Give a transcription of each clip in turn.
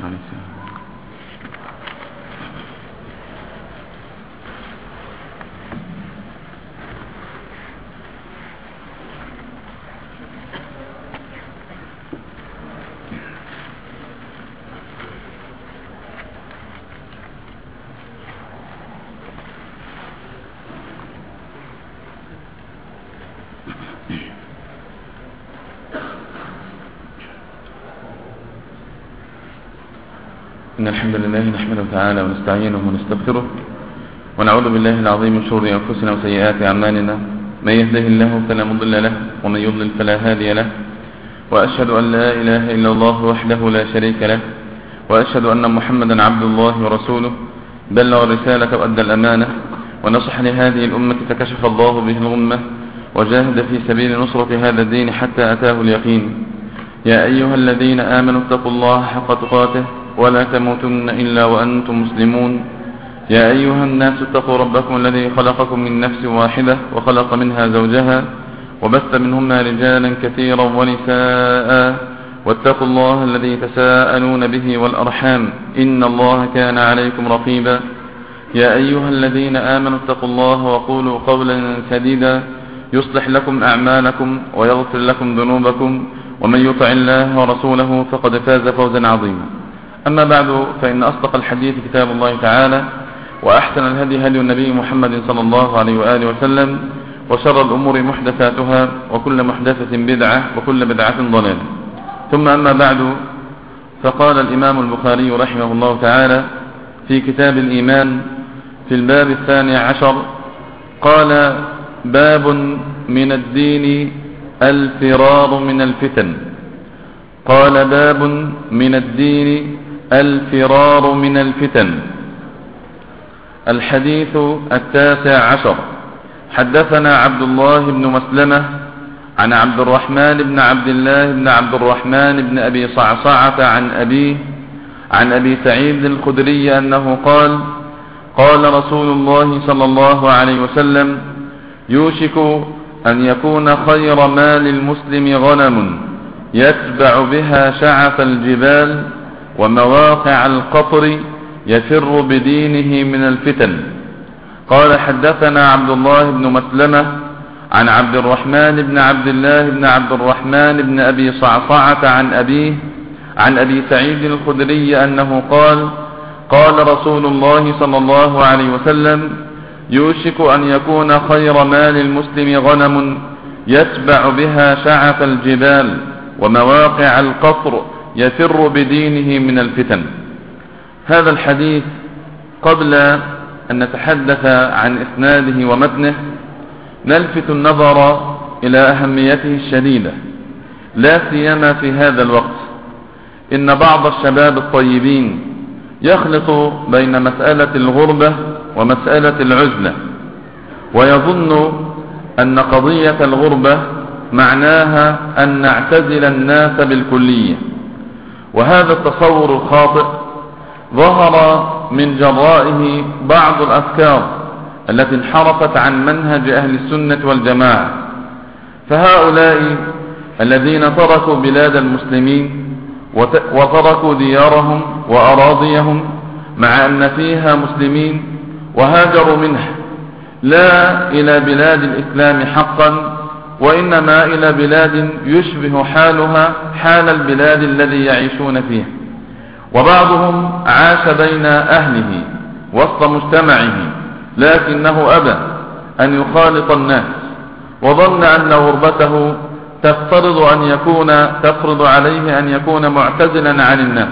إن الحمد لله نحمده تعالى ونستعينه ونستغفره ونعوذ بالله العظيم من شرور أنفسنا وسيئات أعمالنا. من يهده الله فلا مضل له ومن يضلل فلا هادي له، وأشهد أن لا إله إلا الله وحده لا شريك له، وأشهد أن محمدا عبد الله ورسوله بلغ الرسالة وأدى الأمانة ونصح لهذه الأمة فكشف الله به الغمة وجاهد في سبيل نصرة هذا الدين حتى أتاه اليقين. يا أيها الذين آمنوا اتقوا الله حق تقاته ولا تموتن إلا وأنتم مسلمون. يا أيها الناس اتقوا ربكم الذي خلقكم من نفس واحدة وخلق منها زوجها وبث منهما رجالا كثيرا ونساء، واتقوا الله الذي تساءلون به والأرحام إن الله كان عليكم رقيبا. يا أيها الذين آمنوا اتقوا الله وقولوا قولا سديدا يصلح لكم أعمالكم ويغفر لكم ذنوبكم، ومن يطع الله ورسوله فقد فاز فوزا عظيما. أما بعد، فإن أصدق الحديث كتاب الله تعالى، وأحسن الهدي هدي النبي محمد صلى الله عليه وآله وسلم، وشر الأمور محدثاتها وكل محدثة بدعة وكل بدعة ضلالة. ثم أما بعد، فقال الإمام البخاري رحمه الله تعالى في كتاب الإيمان في الباب 12 قال: باب من الدين الفرار من الفتن. قال: باب من الدين الفرار من الفتن. الحديث 19. حدثنا عبد الله بن مسلمة عن عبد الرحمن بن عبد الله بن عبد الرحمن بن أبي صعصعة عن أبي سعيد الخدري أنه قال: قال رسول الله صلى الله عليه وسلم: يوشك أن يكون خير مال المسلم غنم يتبع بها شعف الجبال ومواقع القطر يفر بدينه من الفتن. قال: حدثنا عبد الله بن مسلمة عن عبد الرحمن بن عبد الله بن عبد الرحمن بن أبي صعصعة عن أبي سعيد الخدري أنه قال: قال رسول الله صلى الله عليه وسلم: يوشك أن يكون خير مال المسلم غنم يتبع بها شعف الجبال ومواقع القطر يفر بدينه من الفتن. هذا الحديث قبل أن نتحدث عن إسناده ومتنه نلفت النظر إلى أهميته الشديدة، لا سيما في هذا الوقت. إن بعض الشباب الطيبين يخلط بين مسألة الغربة ومسألة العزلة، ويظن أن قضية الغربة معناها أن نعتزل الناس بالكلية، وهذا التصور الخاطئ ظهر من جرائه بعض الأفكار التي انحرفت عن منهج أهل السنة والجماعة. فهؤلاء الذين تركوا بلاد المسلمين وتركوا ديارهم وأراضيهم مع أن فيها مسلمين وهاجروا منها، لا إلى بلاد الإسلام حقا، وإنما إلى بلاد يشبه حالها حال البلاد الذي يعيشون فيها. وبعضهم عاش بين أهله وسط مجتمعه، لكنه أبى أن يخالط الناس، وظن أن غربته تفرض عليه أن يكون معتزلا عن الناس.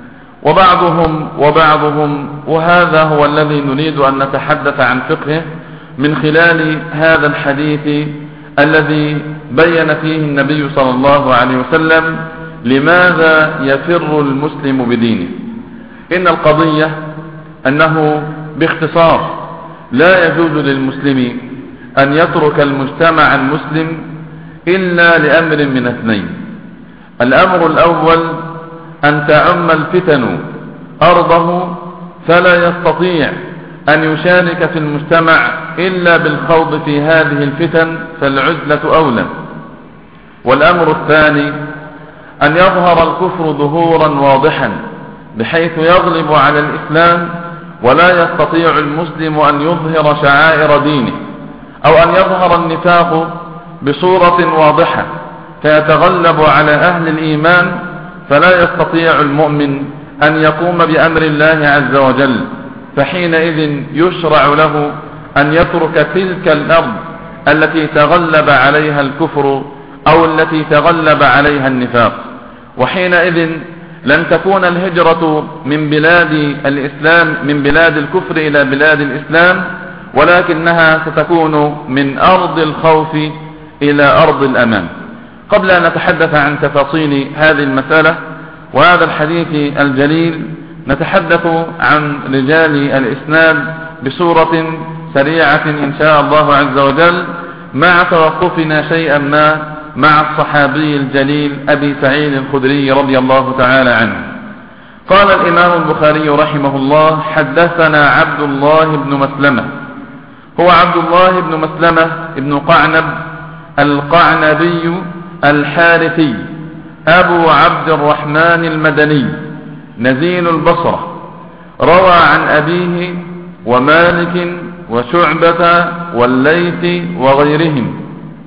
وبعضهم وهذا هو الذي نريد أن نتحدث عن فقهه من خلال هذا الحديث الذي بين فيه النبي صلى الله عليه وسلم لماذا يفر المسلم بدينه. إن القضية أنه باختصار لا يجوز للمسلم أن يترك المجتمع المسلم إلا لأمر من اثنين. الأمر الأول أن تعم الفتن أرضه فلا يستطيع أن يشارك في المجتمع إلا بالخوض في هذه الفتن، فالعزلة أولى. والأمر الثاني أن يظهر الكفر ظهورا واضحا بحيث يغلب على الإسلام، ولا يستطيع المسلم أن يظهر شعائر دينه أو أن يظهر النفاق بصورة واضحة فيتغلب على أهل الإيمان، فلا يستطيع المؤمن أن يقوم بأمر الله عز وجل، فحينئذ يشرع له أن يترك تلك الأرض التي تغلب عليها الكفر أو التي تغلب عليها النفاق. وحينئذ لن تكون الهجرة من بلاد الإسلام من بلاد الكفر إلى بلاد الإسلام، ولكنها ستكون من أرض الخوف إلى أرض الأمان. قبل أن نتحدث عن تفاصيل هذه المسألة وهذا الحديث الجليل، نتحدث عن رجال الإسناد بصورة سريعة إن شاء الله عز وجل، مع توقفنا شيئا ما مع الصحابي الجليل أبي سعيد الخدري رضي الله تعالى عنه. قال الإمام البخاري رحمه الله: حدثنا عبد الله بن مسلمة، هو عبد الله بن مسلمة بن قعنب القعنبي الحارثي أبو عبد الرحمن المدني نزيل البصرة، روى عن أبيه ومالك وشعبة والليث وغيرهم،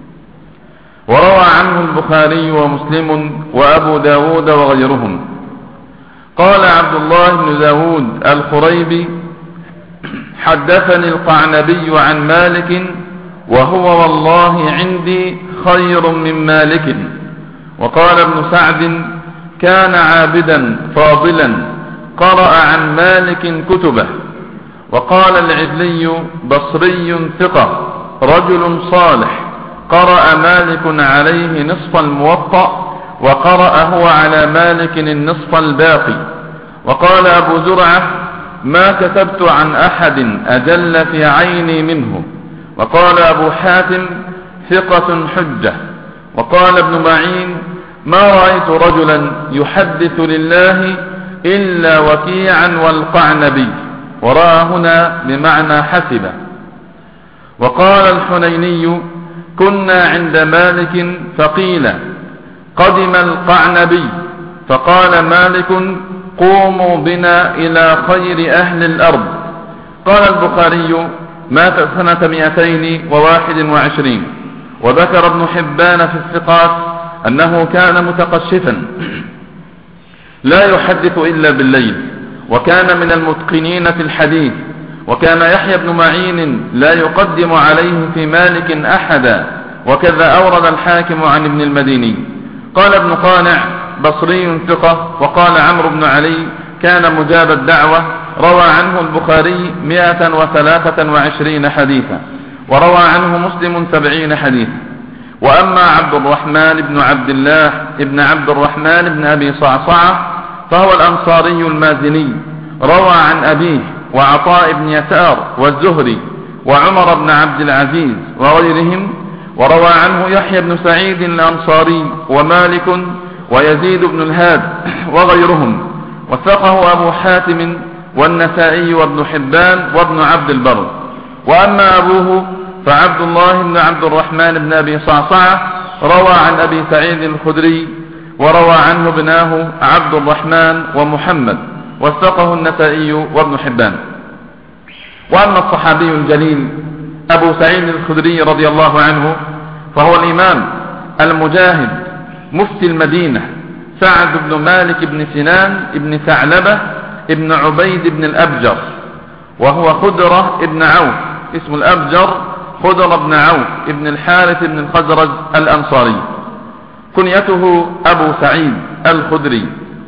وروى عنه البخاري ومسلم وأبو داود وغيرهم. قال عبد الله بن داود الخريبي: حدثني القعنبي عن مالك وهو والله عندي خير من مالك. وقال ابن سعد: كان عابدا فاضلا قرأ عن مالك كتبه. وقال العدلي: بصري ثقة رجل صالح، قرأ مالك عليه نصف الموطأ وقرأ هو على مالك النصف الباقي. وقال أبو زرعة: ما كتبت عن أحد أجل في عيني منه. وقال أبو حاتم: ثقة حجة. وقال ابن معين: ما رأيت رجلا يحدث لله إلا وكيعا والقعنبي، ورأى هنا بمعنى حسب. وقال الحنيني: كنا عند مالك فقيل قدم القعنبي، فقال مالك: قوموا بنا إلى خير أهل الأرض. قال البخاري: مات سنة 221. وذكر ابن حبان في الثقات أنه كان متقشفا لا يحدث إلا بالليل، وكان من المتقنين في الحديث. وكان يحيى بن معين لا يقدم عليه في مالك أحدا، وكذا أورد الحاكم عن ابن المديني. قال ابن قانع: بصري ثقة. وقال عمرو بن علي: كان مجاب الدعوة، روى عنه البخاري 123 حديثا، وروى عنه مسلم 70 حديثا. وأما عبد الرحمن بن عبد الله بن عبد الرحمن بن أبي صعصعة فهو الأنصاري المازني، روى عن أبيه وعطاء بن يسار والزهري وعمر بن عبد العزيز وغيرهم. وروى عنه يحيى بن سعيد الأنصاري ومالك ويزيد بن الهاد وغيرهم، وثقه أبو حاتم والنسائي وابن حبان وابن عبد البر. وأما أبوه فعبد الله بن عبد الرحمن بن أبي صعصعة روى عن أبي سعيد الخدري، وروى عنه ابناه عبد الرحمن ومحمد، وثقه النسائي وابن حبان. وأما الصحابي الجليل أبو سعيد الخدري رضي الله عنه فهو الإمام المجاهد مفتي المدينة سعد بن مالك بن سنان بن ثعلبة بن عبيد بن الأبجر، وهو خدرة بن عوف، اسم الأبجر خدرة بن عوف بن الحارث بن الخزرج الأنصاري، كنيته أبو سعيد الخدري.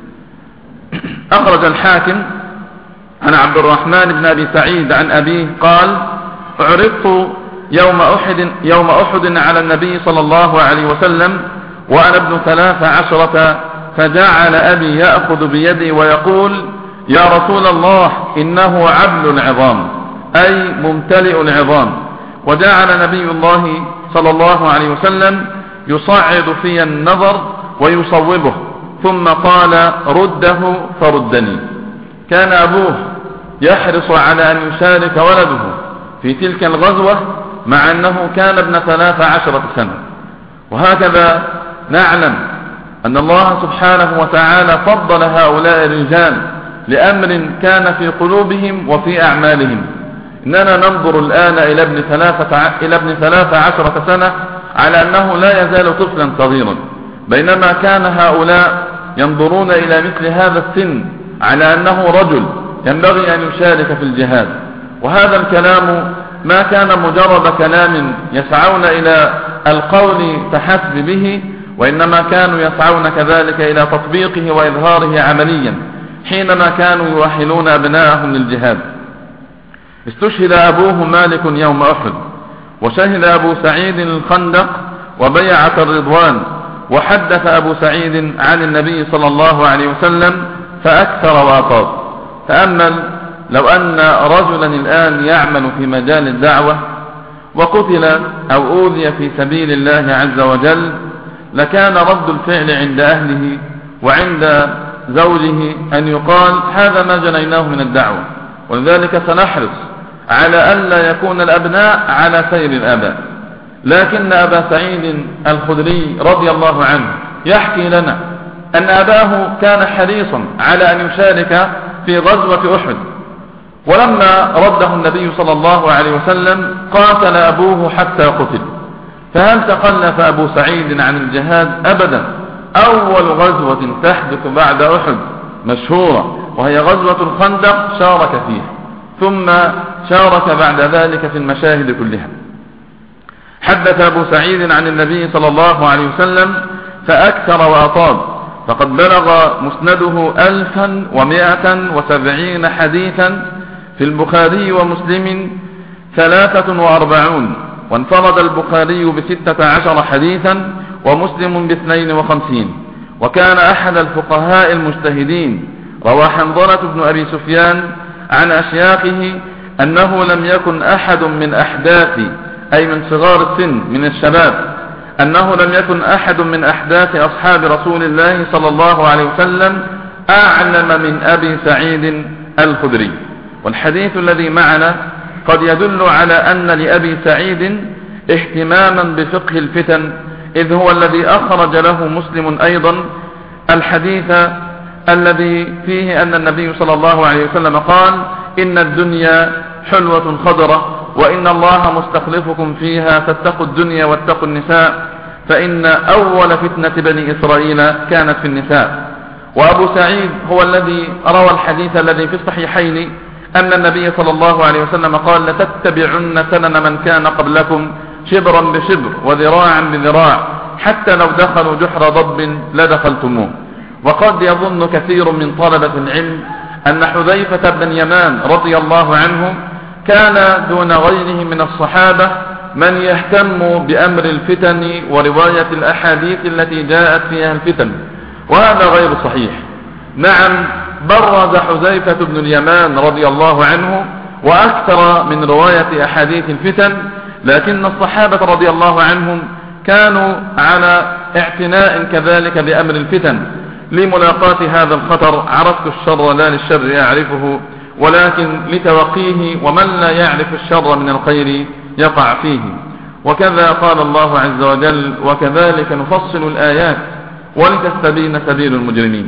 أخرج الحاكم عن عبد الرحمن بن أبي سعيد عن أبيه قال: عرضت يوم أحد على النبي صلى الله عليه وسلم وأنا ابن 13، فجعل أبي يأخذ بيدي ويقول: يا رسول الله إنه عبل العظام، أي ممتلئ العظام. وجعل نبي الله صلى الله عليه وسلم يصعد في النظر ويصوبه، ثم قال: رده فردني. كان أبوه يحرص على أن يشارك ولده في تلك الغزوة مع أنه كان ابن 13 سنة. وهكذا نعلم أن الله سبحانه وتعالى فضل هؤلاء الرجال لأمر كان في قلوبهم وفي أعمالهم. إننا ننظر الآن إلى ابن 13 سنة على أنه لا يزال طفلا صغيرا، بينما كان هؤلاء ينظرون إلى مثل هذا السن على أنه رجل ينبغي أن يشارك في الجهاد. وهذا الكلام ما كان مجرد كلام يسعون إلى القول فحسب به، وإنما كانوا يسعون كذلك إلى تطبيقه وإظهاره عمليا حينما كانوا يؤهلون أبناءهم للجهاد. استشهد أبوه مالك يوم أحد، وشهد أبو سعيد الخندق وبيعة الرضوان. وحدث أبو سعيد عن النبي صلى الله عليه وسلم فأكثر وأطاب. تأمل لو أن رجلا الآن يعمل في مجال الدعوة وقتل أو أوذي في سبيل الله عز وجل، لكان رد الفعل عند أهله وعند زوجه أن يقال هذا ما جنيناه من الدعوة. ولذلك سنحرص على ألا يكون الأبناء على سير الآباء. لكن أبا سعيد الخدري رضي الله عنه يحكي لنا أن أباه كان حريصا على أن يشارك في غزوة أحد، ولما رده النبي صلى الله عليه وسلم قاتل أبوه حتى قتل. فهل تخلف أبو سعيد عن الجهاد؟ أبدا. أول غزوة تحدث بعد أحد مشهورة وهي غزوة الخندق شارك فيها، ثم شارك بعد ذلك في المشاهد كلها. حدث أبو سعيد عن النبي صلى الله عليه وسلم فأكثر وأطاب، فقد بلغ مسنده 1170 حديثا، في البخاري ومسلم 43، وانفرد البخاري ب16 حديثا ومسلم ب52. وكان أحد الفقهاء المجتهدين. روى حنظلة بن أبي سفيان عن أشياخه أنه لم يكن أحد من أحداث، أي من صغار السن من الشباب، أنه لم يكن أحد من أحداث أصحاب رسول الله صلى الله عليه وسلم أعلم من أبي سعيد الخدري. والحديث الذي معنا قد يدل على أن لأبي سعيد اهتماما بفقه الفتن، إذ هو الذي أخرج له مسلم أيضا الحديث الذي فيه أن النبي صلى الله عليه وسلم قال: إن الدنيا حلوة خضرة، وإن الله مستخلفكم فيها فاتقوا الدنيا واتقوا النساء، فإن أول فتنة بني إسرائيل كانت في النساء. وأبو سعيد هو الذي روى الحديث الذي في الصحيحين أن النبي صلى الله عليه وسلم قال: لتتبعن سنن من كان قبلكم شبرا بشبر وذراعا بذراع، حتى لو دخلوا جحر ضب لدخلتموه. وقد يظن كثير من طلبة العلم أن حذيفة بن يمان رضي الله عنه كان دون غيره من الصحابة من يهتم بأمر الفتن ورواية الأحاديث التي جاءت فيها الفتن، وهذا غير صحيح. نعم، برز حذيفة بن اليمان رضي الله عنه وأكثر من رواية أحاديث الفتن، لكن الصحابة رضي الله عنهم كانوا على اعتناء كذلك بأمر الفتن. لملاقاة هذا الخطر عرفت الشر لا للشر أعرفه، ولكن لتوقيه، ومن لا يعرف الشر من الخير يقع فيه. وكذا قال الله عز وجل: وكذلك نفصل الآيات ولتستبين سبيل المجرمين.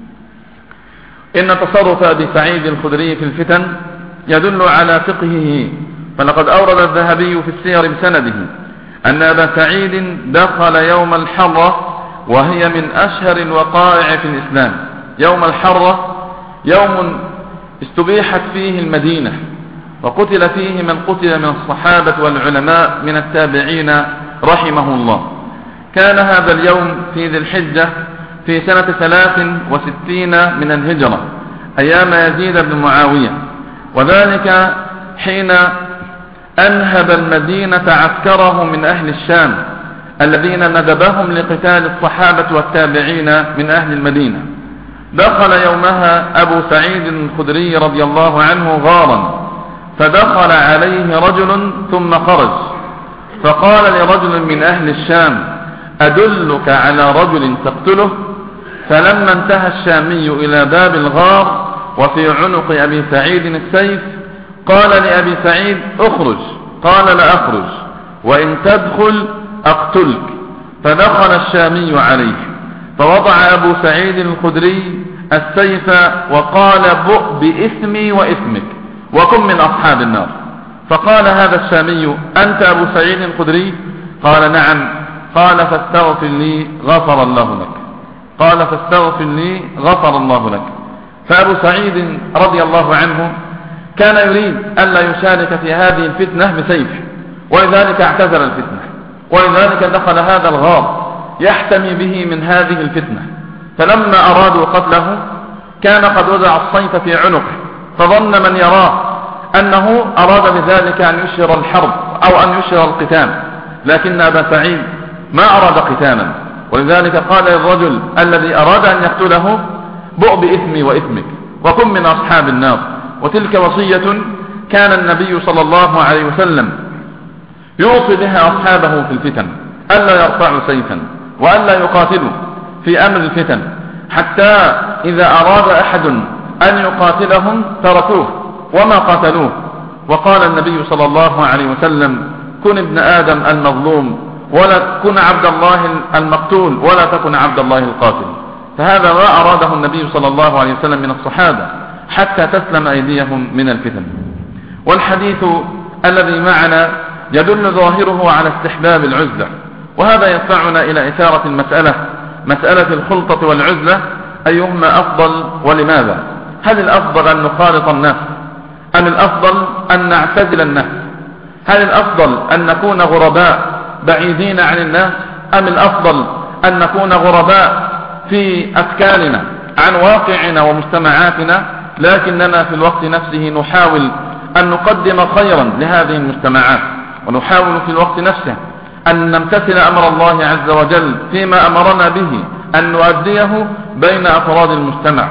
إن تصرف أبي سعيد الخدري في الفتن يدل على فقهه، فلقد أورد الذهبي في السير بسنده أن أبا سعيد دخل يوم الحرة، وهي من أشهر الوقائع في الإسلام. يوم الحرة يوم استبيحت فيه المدينة، وقتل فيه من قتل من الصحابة والعلماء من التابعين رحمه الله. كان هذا اليوم في ذي الحجة في سنة 63 من الهجرة، أيام يزيد بن معاوية، وذلك حين أنهب المدينة عسكره من أهل الشام الذين ندبهم لقتال الصحابة والتابعين من أهل المدينة. دخل يومها أبو سعيد الخدري رضي الله عنه غارا، فدخل عليه رجل ثم خرج، فقال لرجل من أهل الشام: أدلك على رجل تقتله؟ فلما انتهى الشامي إلى باب الغار وفي عنق أبي سعيد السيف، قال لأبي سعيد: اخرج. قال: لا أخرج، وإن تدخل أقتلك. فدخل الشامي عليه، فوضع أبو سعيد الخدري السيف وقال بؤ بإثمي وإثمك وكن من أصحاب النار. فقال هذا الشامي أنت أبو سعيد الخدري؟ قال نعم. قال فاستغفر لي غفر الله لك. قال فاستغفر لي غفر الله لك. فأبو سعيد رضي الله عنه كان يريد ألا يشارك في هذه الفتنة بسيفه، ولذلك اعتزل الفتنة، ولذلك دخل هذا الغار يحتمي به من هذه الفتنة. فلما أرادوا قتله كان قد وضع السيف في عنقه، فظن من يراه أنه أراد بذلك أن يشهر الحرب أو أن يشهر القتال، لكن أبا سعيد ما أراد قتالا، ولذلك قال للرجل الذي أراد أن يقتله بؤ بإثمي وإثمك وكن من أصحاب النار. وتلك وصية كان النبي صلى الله عليه وسلم يوصي بها أصحابه في الفتن، ألا يرفعوا سيفا وألا يقاتلوا في أمر الفتن، حتى إذا أراد أحد أن يقاتلهم تركوه وما قاتلوه. وقال النبي صلى الله عليه وسلم كن ابن آدم المظلوم ولا كن عبد الله المقتول ولا تكن عبد الله القاتل. فهذا ما أراده النبي صلى الله عليه وسلم من الصحابة حتى تسلم أيديهم من الفتن. والحديث الذي معنا يدل ظاهره على استحباب العزلة، وهذا يدفعنا إلى إثارة المسألة، مسألة الخلطة والعزلة، أيهما أفضل ولماذا؟ هل الأفضل أن نخالط الناس أم الأفضل أن نعتزل الناس؟ هل الأفضل أن نكون غرباء بعيدين عن الناس أم الأفضل أن نكون غرباء في أفكارنا عن واقعنا ومجتمعاتنا، لكننا في الوقت نفسه نحاول أن نقدم خيرا لهذه المجتمعات، ونحاول في الوقت نفسه أن نمتثل أمر الله عز وجل فيما أمرنا به أن نؤديه بين أفراد المجتمع.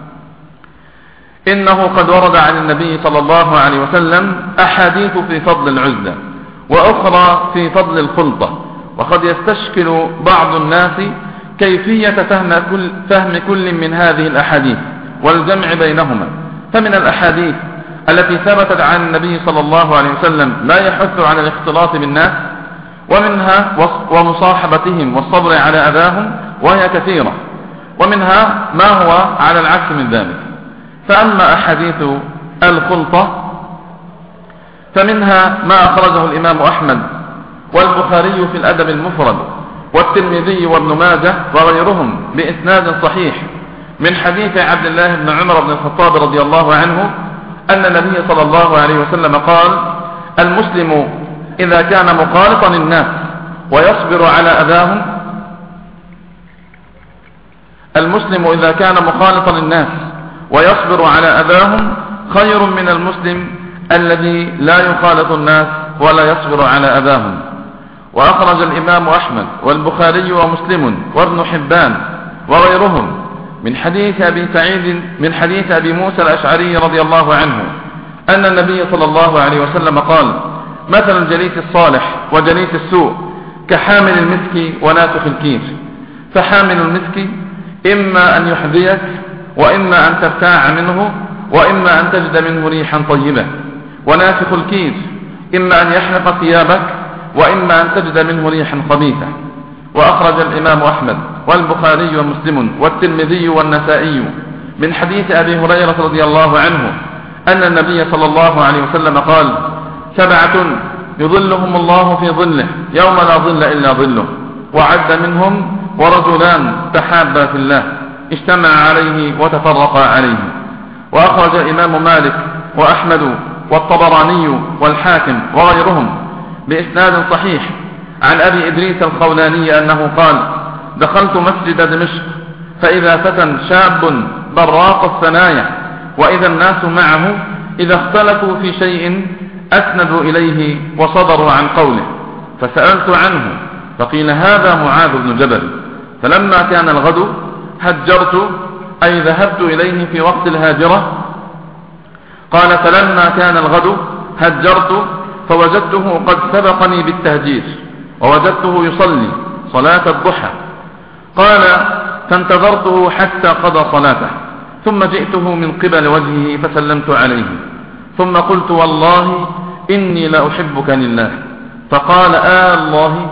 إنه قد ورد عن النبي صلى الله عليه وسلم أحاديث في فضل العزلة وأخرى في فضل الخلطة، وقد يستشكل بعض الناس كيفية فهم كل من هذه الأحاديث والجمع بينهما. فمن الأحاديث التي ثبتت عن النبي صلى الله عليه وسلم لا يحث على الاختلاط بالناس، ومنها ومصاحبتهم والصبر على أذاهم، وهي كثيرة، ومنها ما هو على العكس من ذلك. فأما أحاديث الخلطة فمنها ما أخرجه الإمام أحمد والبخاري في الأدب المفرد والترمذي وابن ماجه وغيرهم بإسناد صحيح من حديث عبد الله بن عمر بن الخطاب رضي الله عنه أن النبي صلى الله عليه وسلم قال: المسلم إذا كان مخالطا الناس ويصبر على أذاهم، المسلم إذا كان مخالطا الناس ويصبر على أذاهم خير من المسلم الذي لا يخالط الناس ولا يصبر على أذاهم. وأخرج الإمام أحمد والبخاري ومسلم وابن حبان وغيرهم من حديث أبي موسى الأشعري رضي الله عنه أن النبي صلى الله عليه وسلم قال: مثل الجليس الصالح وجليس السوء كحامل المسك ونافخ الكير، فحامل المسك إما أن يحذيك وإما أن تبتاع منه وإما أن تجد منه ريحا طيبة، ونافخ الكير إما أن يحرق ثيابك وإما أن تجد منه ريحا خبيثة. وأخرج الإمام أحمد والبخاري ومسلم والترمذي والنسائي من حديث أبي هريرة رضي الله عنه أن النبي صلى الله عليه وسلم قال: 7 يظلهم الله في ظله يوم لا ظل إلا ظله، وعد منهم: ورجلان تحابا في الله اجتمع عليه وتفرقا عليه. وأخرج الإمام مالك وأحمد والطبراني والحاكم وغيرهم بإسناد صحيح عن أبي إدريس الخولاني أنه قال: دخلت مسجد دمشق فإذا فتى شاب براق الثنايا، وإذا الناس معه إذا اختلفوا في شيء أسندوا إليه وصدروا عن قوله، فسألت عنه فقيل: هذا معاذ بن جبل. فلما كان الغد هجرت، أي ذهبت إليه في وقت الهاجرة. قال: فلما كان الغد هجرت فوجدته قد سبقني بالتهجير، ووجدته يصلي صلاة الضحى. قال: فانتظرته حتى قضى صلاته، ثم جئته من قبل وجهه فسلمت عليه، ثم قلت: والله إني لأحبك لله. فقال: الله.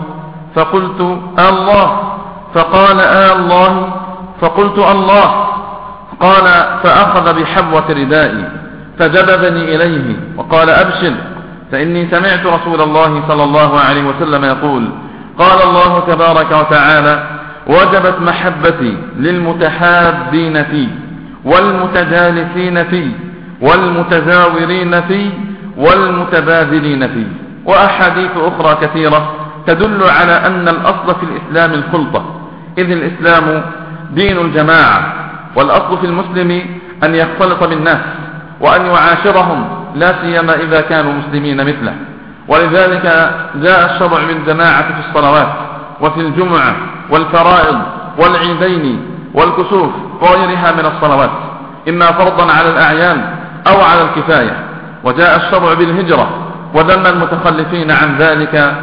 فقلت: الله. فقال: الله. فقلت: الله. قال فأخذ بحبوة ردائي فجذبني إليه وقال أبشر، فإني سمعت رسول الله صلى الله عليه وسلم يقول قال الله تبارك وتعالى وجبت محبتي للمتحابين فيه والمتجالسين فيه والمتزاورين فيه والمتبادلين فيه. وأحاديث أخرى كثيرة تدل على أن الأصل في الإسلام الخلطة، إذ الإسلام دين الجماعة، والأصل في المسلم أن يختلط بالناس وأن يعاشرهم لا سيما إذا كانوا مسلمين مثله. ولذلك جاء الشرع بالجماعة في الصلوات وفي الجمعة والفرائض والعيدين والكسوف وغيرها من الصلوات، إما فرضا على الأعيان أو على الكفاية. وجاء الشرع بالهجرة وذم المتخلفين عن ذلك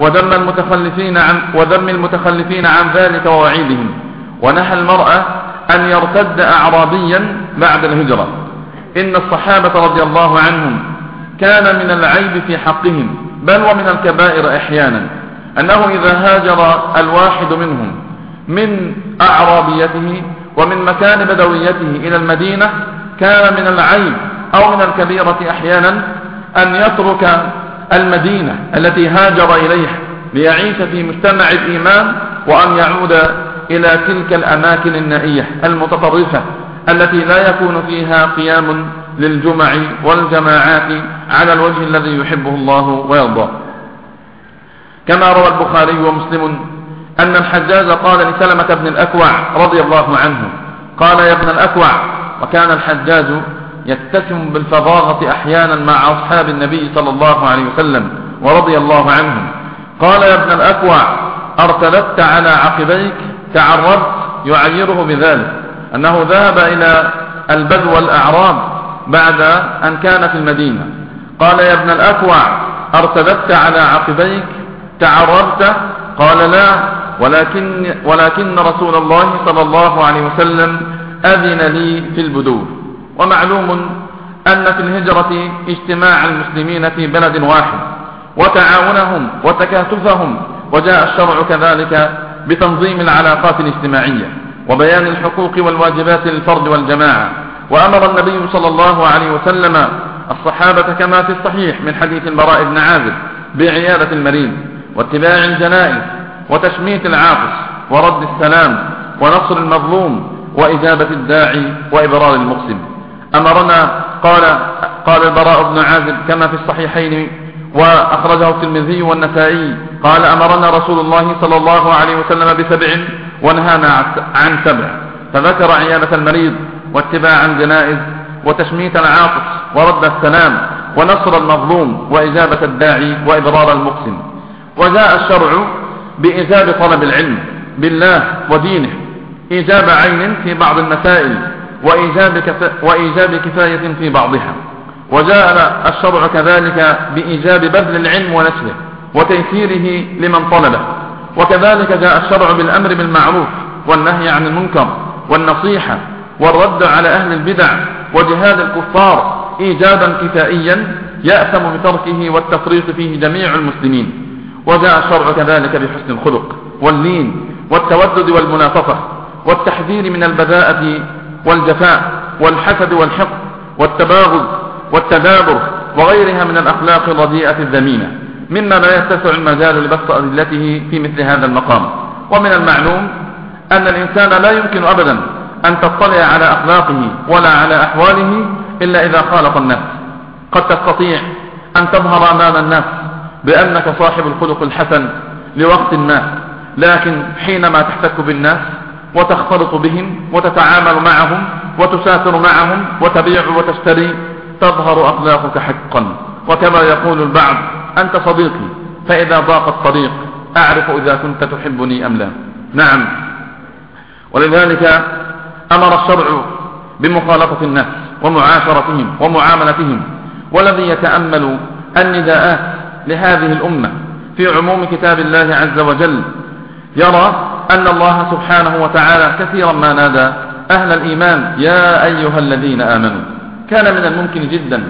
وذم المتخلفين عن ذلك ووعيدهم، ونهى المرأة أن يرتد أعرابيا بعد الهجرة. إن الصحابة رضي الله عنهم كان من العيب في حقهم بل ومن الكبائر أحيانا أنه إذا هاجر الواحد منهم من أعرابيته ومن مكان بدويته إلى المدينة كان من العيب أو من الكبيرة أحيانا أن يترك المدينة التي هاجر إليها ليعيش في مجتمع الإيمان وأن يعود إلى تلك الأماكن النائية المتطرفة التي لا يكون فيها قيام للجمع والجماعات على الوجه الذي يحبه الله ويرضاه. كما روى البخاري ومسلم أن الحجاج قال لسلمة بن الأكوع رضي الله عنه قال يا ابن الأكوع، وكان الحجاج يتسم بالفظاظة أحيانا مع أصحاب النبي صلى الله عليه وسلم ورضي الله عنهم، قال يا ابن الأكوع ارتدت على عقبيك تعرضت، يعيره بذلك أنه ذهب إلى البدو والأعراب بعد أن كان في المدينة. قال يا ابن الأكوع ارتدت على عقبيك تعرضت؟ قال لا، ولكن رسول الله صلى الله عليه وسلم أذن لي في البدو. ومعلوم أن في الهجرة اجتماع المسلمين في بلد واحد وتعاونهم وتكاتفهم، وجاء الشرع كذلك بتنظيم العلاقات الاجتماعية وبيان الحقوق والواجبات للفرد والجماعة. وأمر النبي صلى الله عليه وسلم الصحابة كما في الصحيح من حديث البراء بن عازب بعيادة المريض واتباع الجنائز وتشميت العاطس ورد السلام ونصر المظلوم وإجابة الداعي وإبرار المقسم. أمرنا قال البراء بن عازب كما في الصحيحين وأخرجه الترمذي والنسائي قال أمرنا رسول الله صلى الله عليه وسلم ب7 ونهانا عن 7، فذكر عيادة المريض واتباع الجنائز وتشميت العاطس ورد السلام ونصر المظلوم وإجابة الداعي وإبرار المقسم. وجاء الشرع بإيجاب طلب العلم بالله ودينه، إيجاب عين في بعض المسائل وإيجاب كفاية في بعضها. وجاء الشرع كذلك بإيجاب بذل العلم ونشره وتيسيره لمن طلبه. وكذلك جاء الشرع بالأمر بالمعروف والنهي عن المنكر والنصيحة والرد على أهل البدع وجهاد الكفار إيجابا كفائيا يأثم بتركه والتفريط فيه جميع المسلمين. وجاء الشرع كذلك بحسن الخلق واللين والتودد والمنافقة والتحذير من البذاءة والجفاء والحسد والحقد والتباغض والتدابر وغيرها من الأخلاق الرديئة الذميمة، مما لا يتسع المجال لبسط أدلته في مثل هذا المقام. ومن المعلوم أن الإنسان لا يمكن أبدا أن تطلع على أخلاقه ولا على أحواله إلا إذا خالط الناس. قد تستطيع أن تظهر أمام الناس بأنك صاحب الخلق الحسن لوقت ما، لكن حينما تحتك بالناس وتختلط بهم وتتعامل معهم وتسافر معهم وتبيع وتشتري تظهر أخلاقك حقا. وكما يقول البعض أنت صديقي فإذا ضاق الطريق أعرف إذا كنت تحبني أم لا. نعم، ولذلك أمر الشرع بمخالطة الناس ومعاشرتهم ومعاملتهم. والذي يتأمل النداءات لهذه الأمة في عموم كتاب الله عز وجل يرى أن الله سبحانه وتعالى كثيرا ما نادى أهل الإيمان يا أيها الذين آمنوا. كان من الممكن جدا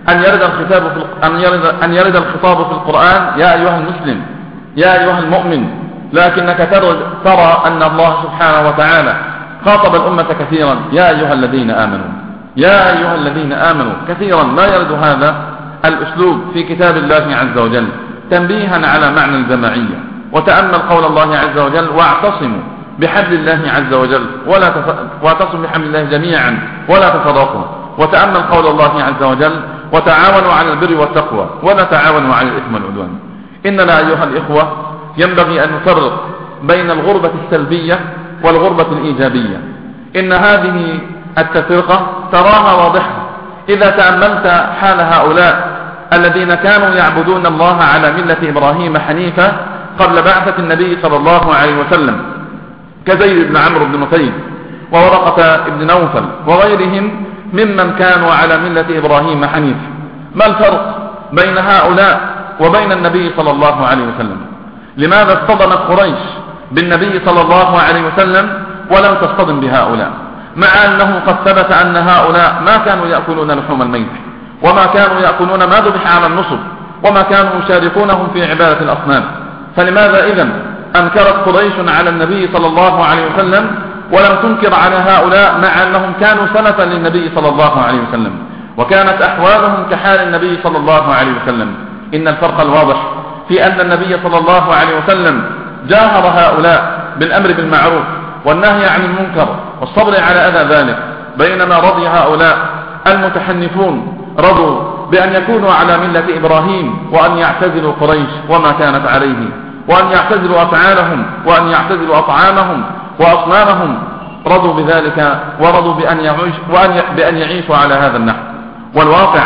أن يرد الخطاب في القرآن يا أيها المسلم يا أيها المؤمن، لكنك ترى أن الله سبحانه وتعالى خاطب الأمة كثيرا: يا أيها الذين آمنوا، يا أيها الذين آمنوا. كثيرا ما يرد هذا الأسلوب في كتاب الله عز وجل تنبيها على معنى الجماعية. وتأمل قول الله عز وجل: واعتصموا بحبل الله عز وجل واعتصموا بحبل الله جميعا ولا تفرقوا. وتأمل قول الله عز وجل: وتعاونوا على البر والتقوى ولا تعاونوا على الإثم والعدوان. إننا أيها الإخوة ينبغي أن نفرق بين الغربة السلبية والغربة الإيجابية. إن هذه التفرقة تراها واضحة إذا تأملت حال هؤلاء الذين كانوا يعبدون الله على ملة إبراهيم حنيفا قبل بعثة النبي صلى الله عليه وسلم، كزيد بن عمرو بن نفيل وورقة بن نوفل وغيرهم ممن كانوا على ملة إبراهيم حنيفا. ما الفرق بين هؤلاء وبين النبي صلى الله عليه وسلم؟ لماذا اصطدمت قريش بالنبي صلى الله عليه وسلم ولم تصطدم بهؤلاء، مع أنه قد ثبت أن هؤلاء ما كانوا يأكلون لحوم الميت، وما كانوا يأكلون ما ذبح على النصب، وما كانوا يشاركونهم في عبادة الأصنام؟ فلماذا إذن أنكرت قريش على النبي صلى الله عليه وسلم ولم تنكر على هؤلاء، مع أنهم كانوا سلفا للنبي صلى الله عليه وسلم وكانت أحوالهم كحال النبي صلى الله عليه وسلم؟ إن الفرق الواضح في أن النبي صلى الله عليه وسلم جاهر هؤلاء بالأمر بالمعروف والنهي عن المنكر والصبر على أذى ذلك، بينما رضي هؤلاء المتحنفون رضوا بأن يكونوا على ملة إبراهيم وأن يعتزلوا قريش وما كانت عليه، وأن يعتزلوا أفعالهم وأن يعتزلوا أطعامهم وأصنامهم. رضوا بذلك ورضوا بأن يعيشوا على هذا النحو. والواقع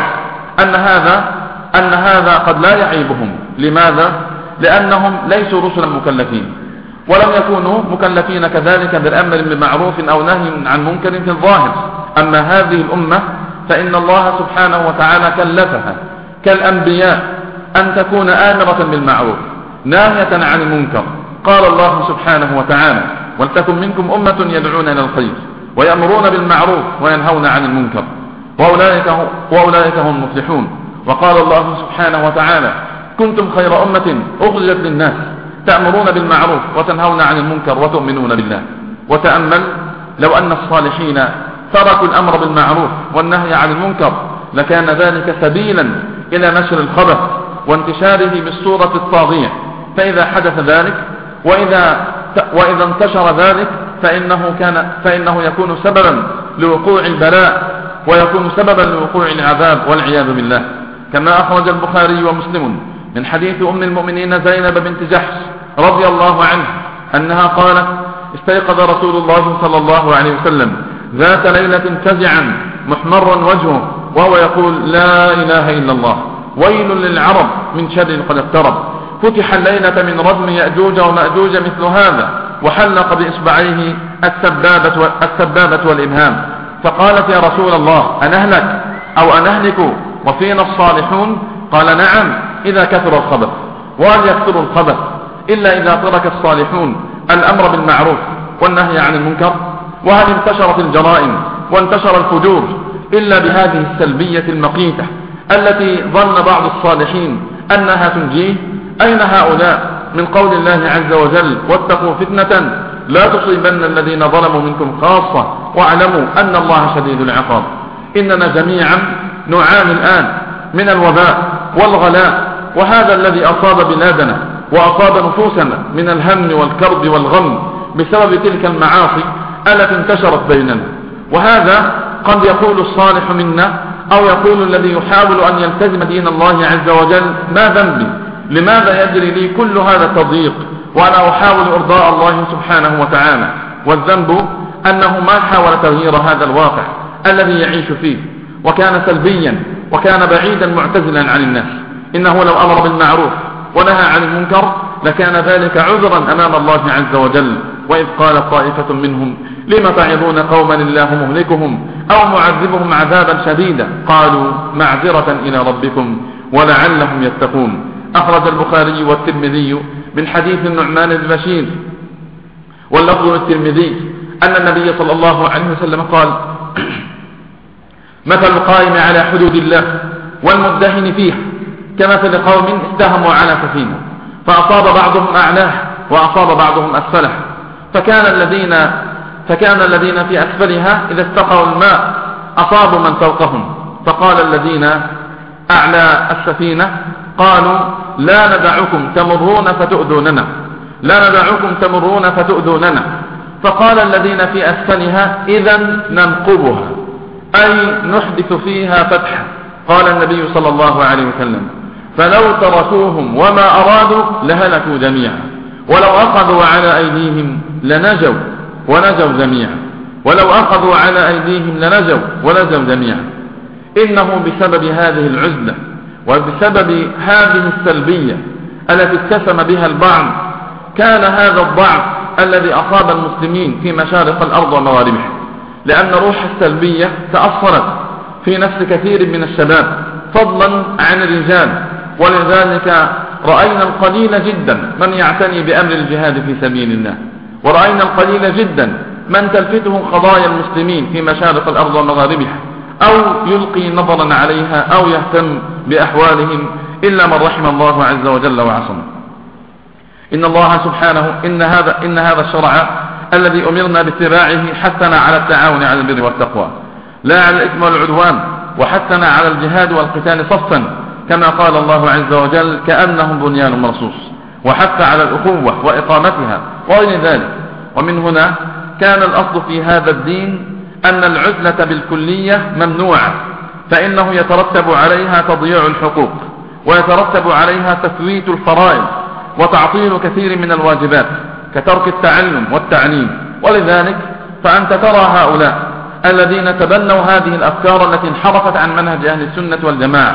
أن هذا قد لا يعيبهم. لماذا؟ لأنهم ليسوا رسلا مكلفين، ولم يكونوا مكلفين كذلك بالأمر بالمعروف أو نهي عن منكر في الظاهر. أما هذه الأمة فإن الله سبحانه وتعالى كلفها كالأنبياء أن تكون آمرة بالمعروف ناهية عن المنكر. قال الله سبحانه وتعالى: ولتكن منكم أمة يدعون إلى الخير ويأمرون بالمعروف وينهون عن المنكر وأولئك هم المفلحون. وقال الله سبحانه وتعالى: كنتم خير أمة أخرجت للناس تأمرون بالمعروف وتنهون عن المنكر وتؤمنون بالله. وتأمل لو أن الصالحين تركوا الأمر بالمعروف والنهي عن المنكر لكان ذلك سبيلا إلى نشر الخبث وانتشاره بالصورة الطاغية. فإذا حدث ذلك وإذا انتشر ذلك فإنه يكون سببا لوقوع البلاء ويكون سببا لوقوع العذاب والعياذ بالله. كما أخرج البخاري ومسلم من حديث أم المؤمنين زينب بنت جحش رضي الله عنه أنها قالت: استيقظ رسول الله صلى الله عليه وسلم ذات ليلة فزعا محمرا وجهه وهو يقول: لا إله إلا الله، ويل للعرب من شر قد اقترب. فتح الليلة من ردم يأجوج ومأجوج مثل هذا، وحلق بإصبعيه السبابة والإبهام. فقالت: يا رسول الله أنهلك أو أنهلك وفينا الصالحون؟ قال: نعم، إذا كثر الخبث. وهل يكثر الخبث إلا إذا ترك الصالحون الأمر بالمعروف والنهي عن المنكر؟ وهل انتشرت الجرائم وانتشر الفجور إلا بهذه السلبية المقيتة التي ظن بعض الصالحين أنها تنجيه؟ أين هؤلاء من قول الله عز وجل: واتقوا فتنة لا تصيبن الذين ظلموا منكم خاصة واعلموا أن الله شديد العقاب؟ إننا جميعا نعاني الآن من الوباء والغلاء، وهذا الذي أصاب بلادنا وأصاب نفوسنا من الهم والكرب والغم بسبب تلك المعاصي التي انتشرت بيننا. وهذا قد يقول الصالح منا أو يقول الذي يحاول أن يلتزم دين الله عز وجل: ما ذنبي؟ لماذا يجري لي كل هذا التضييق وأنا أحاول إرضاء الله سبحانه وتعالى؟ والذنب أنه ما حاول تغيير هذا الواقع الذي يعيش فيه، وكان سلبيا وكان بعيدا معتزلا عن الناس. إنه لو أمر بالمعروف ونهى عن المنكر لكان ذلك عذرا أمام الله عز وجل. وإذ قال طائفة منهم: لم تعظون قوما الله مهلكهم أو معذبهم عذابا شديدا؟ قالوا: معذرة إلى ربكم ولعلهم يتقون. أخرج البخاري والترمذي من حديث النعمان بن بشير، واللفظ للترمذي أن النبي صلى الله عليه وسلم قال: مثل القائم على حدود الله والمدهن فيها كمثل قوم استهموا على سفينة فأصاب بعضهم أعلاه وأصاب بعضهم أسفله، فكان الذين فكان الذين في أسفلها إذا استقوا الماء أصابوا من فوقهم، فقال الذين أعلى السفينة قالوا لا ندعكم تمرون فتؤذوننا، لا ندعكم تمرون فتؤذوننا. فقال الذين في أسفلها إذن ننقبها، أي نحدث فيها فتحا. قال النبي صلى الله عليه وسلم فلو تركوهم وما أرادوا لهلكوا جميعا، ولو أخذوا على أيديهم لنجوا ونجوا جميعا، ولو أخذوا على أيديهم لنجوا ونجوا جميعا. إنه بسبب هذه العزلة وبسبب هذه السلبية التي اتسم بها البعض كان هذا الضعف الذي أصاب المسلمين في مشارق الأرض ومغاربها، لأن روح السلبية تأثرت في نفس كثير من الشباب فضلا عن الرجال. ولذلك رأينا القليل جدا من يعتني بأمر الجهاد في سبيل الله، ورأينا القليل جدا من تلفته قضايا المسلمين في مشارق الأرض ومغاربها أو يلقي نظرا عليها أو يهتم بأحوالهم إلا من رحم الله عز وجل وعصمه. إن الله سبحانه إن هذا الشرع الذي أمرنا باتباعه حثنا على التعاون على البر والتقوى لا على الإثم والعدوان، وحثنا على الجهاد والقتال صفا كما قال الله عز وجل كأنهم بنيان مرصوص، وحث على الأخوة وإقامتها وغير ذلك. ومن هنا كان الأصل في هذا الدين أن العزلة بالكلية ممنوعة، فإنه يترتب عليها تضييع الحقوق، ويترتب عليها تفويت الفرائض، وتعطيل كثير من الواجبات كترك التعلم والتعليم. ولذلك فأنت ترى هؤلاء الذين تبنوا هذه الأفكار التي انحرفت عن منهج أهل السنة والجماعة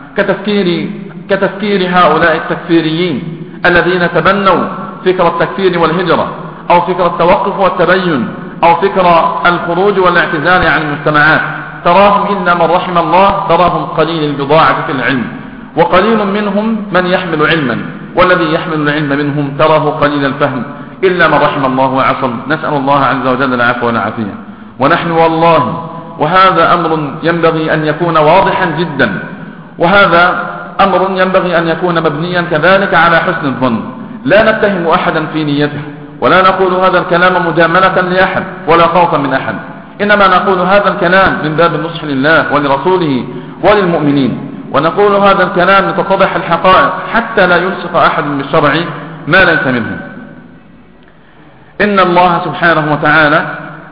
كتفكير هؤلاء التكفيريين الذين تبنوا فكرة التكفير والهجرة، أو فكرة التوقف والتبين، أو فكرة الخروج والاعتزال عن المجتمعات. تراهم إلا من رحم الله تراهم قليل البضاعة في العلم، وقليل منهم من يحمل علما، والذي يحمل العلم منهم تراه قليل الفهم إلا من رحم الله وعصم. نسأل الله عز وجل العفو والعافية. ونحن والله وهذا أمر ينبغي أن يكون واضحا جدا، وهذا أمر ينبغي أن يكون مبنيا كذلك على حسن الظن، لا نتهم أحدا في نيته، ولا نقول هذا الكلام مجاملة لأحد ولا خوفا من أحد، إنما نقول هذا الكلام من باب النصح لله ولرسوله وللمؤمنين، ونقول هذا الكلام لتتضح الحقائق حتى لا يلصق أحد بالشرع ما ليس منه. إن الله سبحانه وتعالى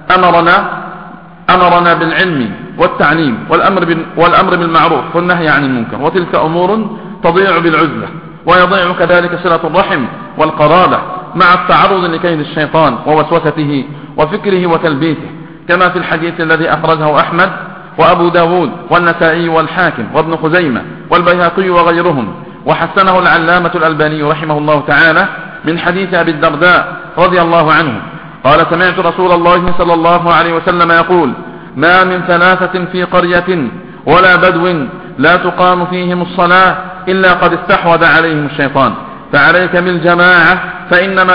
أمرنا بالعلم والتعليم والأمر بالمعروف والنهي عن المنكر، وتلك أمور تضيع بالعزلة، ويضيع كذلك صلة الرحم والقرابة مع التعرض لكيد الشيطان ووسوسته وفكره وتلبيته، كما في الحديث الذي أخرجه أحمد وأبو داود والنسائي والحاكم وابن خزيمة والبيهقي وغيرهم، وحسنه العلامة الألباني رحمه الله تعالى من حديث أبي الدرداء رضي الله عنه قال سمعت رسول الله صلى الله عليه وسلم يقول ما من ثلاثة في قرية ولا بدو لا تقام فيهم الصلاة إلا قد استحوذ عليهم الشيطان، فعليك بالجماعة فإنما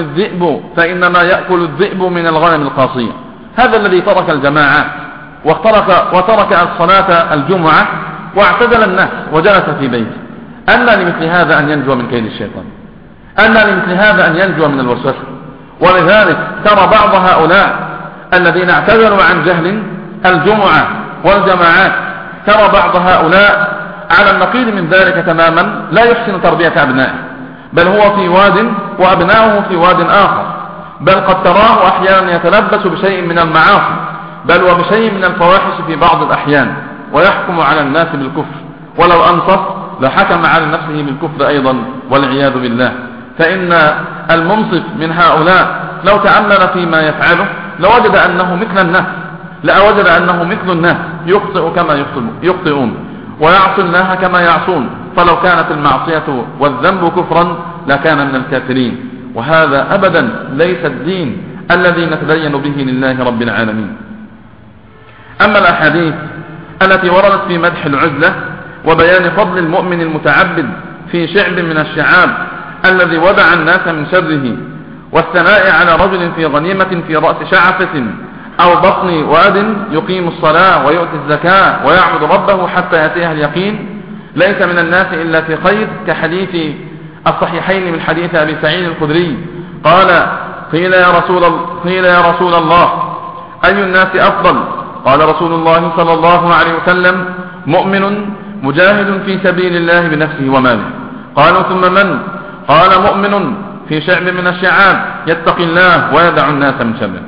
يأكل الذئب من الغنم القاصية. هذا الذي ترك الجماعة وترك الصلاة الجمعة واعتزل الناس وجلس في بيته، أن لمثل هذا أن ينجو من كيد الشيطان، أن لمثل هذا أن ينجو من الوسوسة. ولذلك ترى بعض هؤلاء الذين اعتذروا عن جهل الجمعة والجماعات، ترى بعض هؤلاء على النقيض من ذلك تماما لا يحسن تربية أبنائه، بل هو في واد وأبناؤه في واد آخر، بل قد تراه أحيانا يتلبس بشيء من المعاصي بل وبشيء من الفواحش في بعض الأحيان، ويحكم على الناس بالكفر، ولو أنصف لحكم على نفسه بالكفر أيضا والعياذ بالله. فإن المنصف من هؤلاء لو تأمل فيما يفعله لوجد أنه مثل الناس، لوجد أنه مثل الناس يخطئ كما يخطئون ويعصي الله كما يعصون، فلو كانت المعصية والذنب كفرا لكان من الكافرين، وهذا أبدا ليس الدين الذي نتدين به لله رب العالمين. أما الأحاديث التي وردت في مدح العزلة وبيان فضل المؤمن المتعبد في شعب من الشعاب الذي ودع الناس من شره، والثناء على رجل في غنيمة في رأس شعفة أو بطن واد يقيم الصلاة ويؤتي الزكاة ويعبد ربه حتى يأتيه اليقين، ليس من الناس إلا في خير، كحديث الصحيحين من حديث أبي سعيد الخدري قال قيل يا رسول الله أي الناس أفضل؟ قال رسول الله صلى الله عليه وسلم مؤمن مجاهد في سبيل الله بنفسه وماله. قالوا ثم من؟ قال مؤمن في شعب من الشعاب يتقي الله ويدع الناس من شره.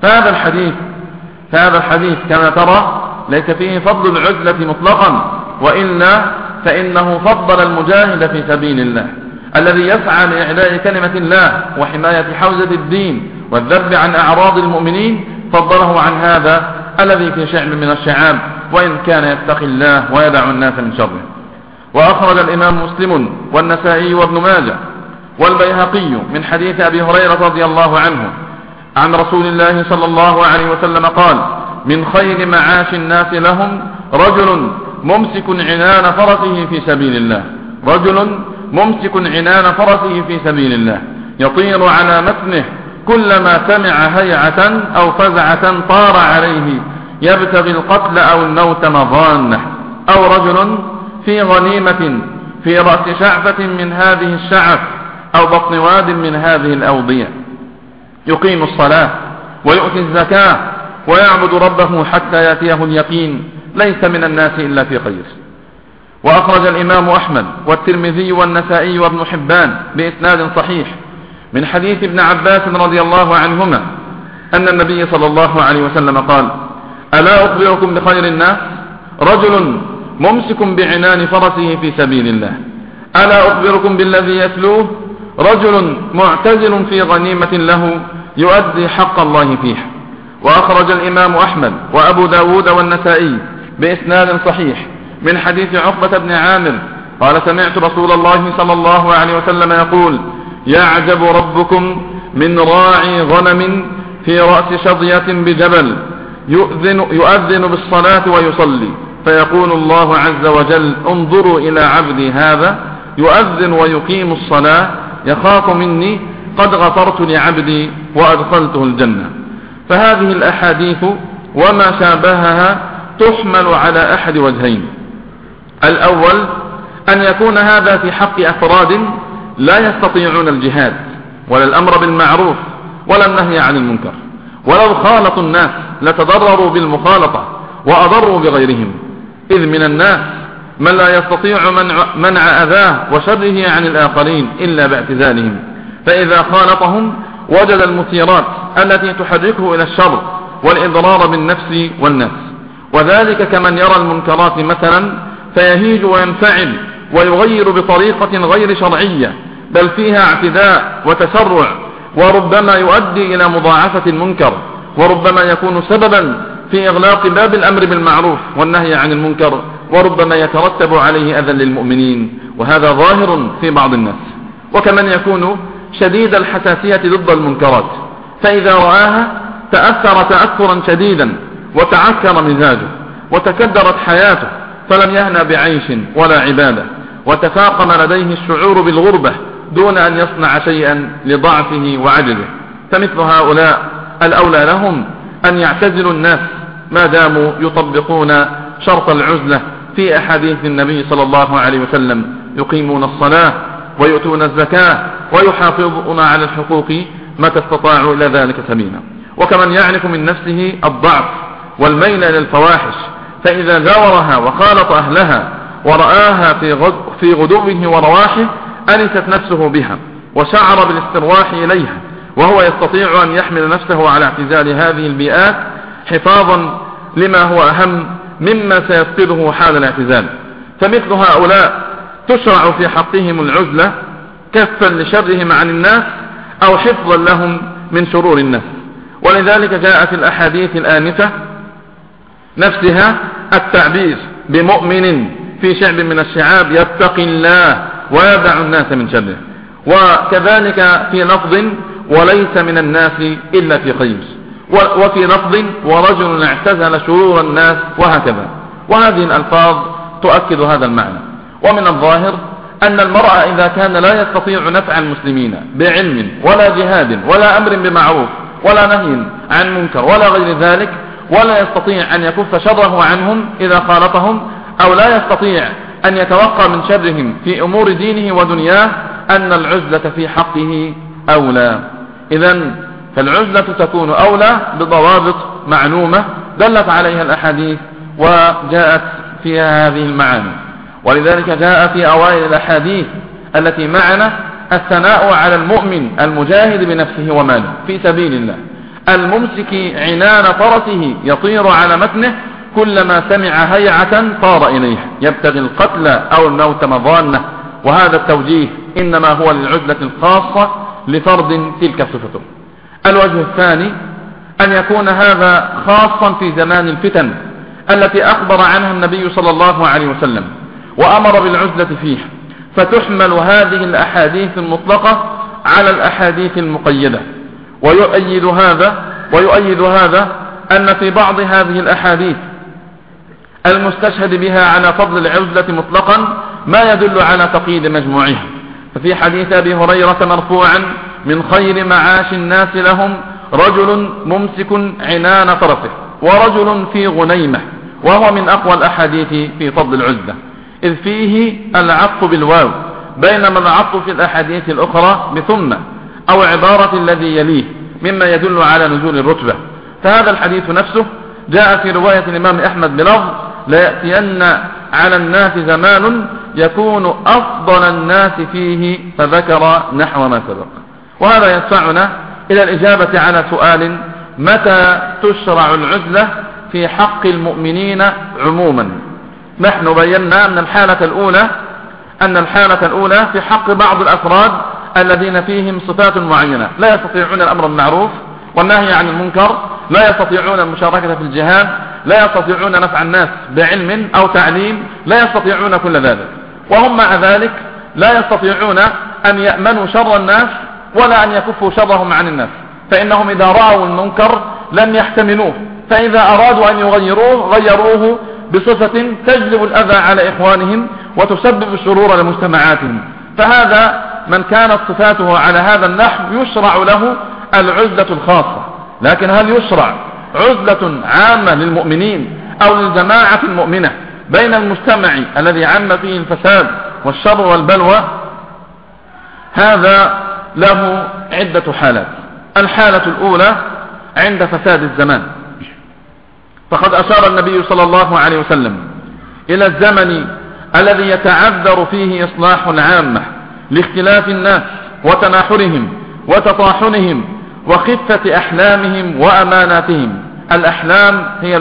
فهذا الحديث كما ترى ليس فيه فضل العزلة مطلقا، وإلا فإنه فضل المجاهد في سبيل الله الذي يسعى لإعلاء كلمة الله وحماية حوزة الدين والذب عن أعراض المؤمنين، فضله عن هذا الذي في شعب من الشعاب وإن كان يتقي الله ويدع الناس من شره. وأخرج الإمام مسلم والنسائي وابن ماجه والبيهقي من حديث أبي هريرة رضي الله عنه عن رسول الله صلى الله عليه وسلم قال: من خير معاش الناس لهم رجل ممسك عنان فرسه في سبيل الله، رجل ممسك عنان فرسه في سبيل الله يطير على متنه كلما سمع هيعة أو فزعة طار عليه يبتغي القتل أو الموت مظانه، أو رجل في غنيمة في رأس شعفة من هذه الشعف أو بطن واد من هذه الأوضية يقيم الصلاة ويؤتي الزكاة ويعبد ربه حتى يأتيه اليقين، ليس من الناس إلا في خير. وأخرج الإمام أحمد والترمذي والنسائي وابن حبان بإسناد صحيح من حديث ابن عباس رضي الله عنهما أن النبي صلى الله عليه وسلم قال: ألا أخبركم بخير الناس؟ رجل ممسك بعنان فرسه في سبيل الله. ألا أخبركم بالذي يتلوه؟ رجل معتزل في غنيمة له يؤدي حق الله فيها. وأخرج الإمام أحمد وأبو داود والنسائي بإسناد صحيح من حديث عقبة بن عامر قال: سمعت رسول الله صلى الله عليه وسلم يقول: يعجب ربكم من راعي غنم في رأس شظية بجبل يؤذن بالصلاة ويصلي، فيقول الله عز وجل: انظروا إلى عبدي هذا يؤذن ويقيم الصلاة يخاف مني قد غفرت لعبدي وأدخلته الجنة. فهذه الأحاديث وما شابهها تحمل على أحد وجهين: الأول أن يكون هذا في حق أفراد لا يستطيعون الجهاد ولا الأمر بالمعروف ولا النهي عن المنكر، ولو خالطوا الناس لتضرروا بالمخالطة وأضروا بغيرهم، إذ من الناس من لا يستطيع منع أذاه وشره عن الآخرين إلا باعتزالهم، فإذا خالطهم وجد المثيرات التي تحركه إلى الشر والإضرار بالنفس والناس. وذلك كمن يرى المنكرات مثلا فيهيج وينفعل ويغير بطريقة غير شرعية بل فيها اعتداء وتسرع، وربما يؤدي إلى مضاعفة المنكر، وربما يكون سببا في إغلاق باب الأمر بالمعروف والنهي عن المنكر، وربما يترتب عليه أذى للمؤمنين، وهذا ظاهر في بعض الناس. وكمن يكون شديد الحساسية ضد المنكرات، فإذا رآها تأثر تأثرا شديدا وتعكر مزاجه وتكدرت حياته، فلم يهنى بعيش ولا عبادة، وتفاقم لديه الشعور بالغربة دون أن يصنع شيئا لضعفه وعجزه. فمثل هؤلاء الأولى لهم أن يعتزلوا الناس ما داموا يطبقون شرط العزلة في أحاديث النبي صلى الله عليه وسلم: يقيمون الصلاة ويؤتون الزكاة ويحافظون على الحقوق متى استطاعوا إلى ذلك سبيلا. وكمن يعرف من نفسه الضعف والميل إلى الفواحش، فإذا جاورها وخالط أهلها ورآها في غدوه ورواحه أنست نفسه بها وشعر بالاسترواح إليها، وهو يستطيع أن يحمل نفسه على اعتزال هذه البيئات حفاظا لما هو أهم مما سيفقده حال الاعتزال. فمثل هؤلاء تشرع في حقهم العزلة كفا لشرهم عن الناس أو حفظا لهم من شرور الناس. ولذلك جاء في الأحاديث الآنفة نفسها التعبير بمؤمن في شعب من الشعاب يتقي الله ويدع الناس من شره، وكذلك في لفظ: وليس من الناس إلا في خير، وفي لفظ: ورجل اعتزل شرور الناس، وهكذا. وهذه الألفاظ تؤكد هذا المعنى. ومن الظاهر أن المرء إذا كان لا يستطيع نفع المسلمين بعلم ولا جهاد ولا أمر بمعروف ولا نهي عن منكر ولا غير ذلك، ولا يستطيع أن يكف شره عنهم إذا خالطهم، أو لا يستطيع أن يتوقع من شرهم في أمور دينه ودنياه، أن العزلة في حقه أولى. إذن فالعزلة تكون أولى بضوابط معلومة دلت عليها الأحاديث وجاءت فيها هذه المعاني. ولذلك جاء في أوائل الأحاديث التي معنا الثناء على المؤمن المجاهد بنفسه وماله في سبيل الله، الممسك عنان فرسه يطير على متنه كلما سمع هيعة طار إليه يبتغي القتل أو الموت مضانة. وهذا التوجيه إنما هو للعزلة الخاصة لفرد تلك صفته. الوجه الثاني أن يكون هذا خاصا في زمان الفتن التي أخبر عنها النبي صلى الله عليه وسلم وأمر بالعزلة فيه، فتحمل هذه الأحاديث المطلقة على الأحاديث المقيدة. ويؤيد هذا أن في بعض هذه الأحاديث المستشهد بها على فضل العزلة مطلقا ما يدل على تقييد مجموعها. ففي حديث أبي هريرة مرفوعا: من خير معاش الناس لهم رجل ممسك عنان فرسه ورجل في غنيمة، وهو من أقوى الأحاديث في فضل العزلة، إذ فيه العطف بالواو، بينما العطف في الأحاديث الأخرى بثم أو عبارة الذي يليه مما يدل على نزول الرتبة. فهذا الحديث نفسه جاء في رواية الإمام أحمد بلفظ: لا يأتين على الناس زمان يكون أفضل الناس فيه، فذكر نحو ما سبق. وهذا يدفعنا إلى الإجابة على سؤال: متى تشرع العزلة في حق المؤمنين عموما؟ نحن بينا أن الحالة الأولى في حق بعض الأفراد الذين فيهم صفات معينة، لا يستطيعون الأمر بالمعروف والنهي عن المنكر، لا يستطيعون المشاركة في الجهاد، لا يستطيعون نفع الناس بعلم أو تعليم، لا يستطيعون كل ذلك، وهم مع ذلك لا يستطيعون أن يأمنوا شر الناس ولا أن يكفوا شرهم عن الناس، فإنهم إذا رأوا المنكر لم يحتملوه، فإذا أرادوا أن غيروه بصفة تجلب الأذى على إخوانهم وتسبب الشرور لمجتمعاتهم. فهذا من كانت صفاته على هذا النحو يشرع له العزلة الخاصة. لكن هل يشرع عزلة عامة للمؤمنين أو للجماعة المؤمنة بين المجتمع الذي عم فيه الفساد والشر والبلوى؟ هذا له عدة حالات. الحالة الأولى عند فساد الزمان، فقد أشار النبي صلى الله عليه وسلم إلى الزمن الذي يتعذر فيه إصلاح العامة لاختلاف الناس وتناحرهم وتطاحنهم وخفة أحلامهم وأماناتهم. الأحلام هي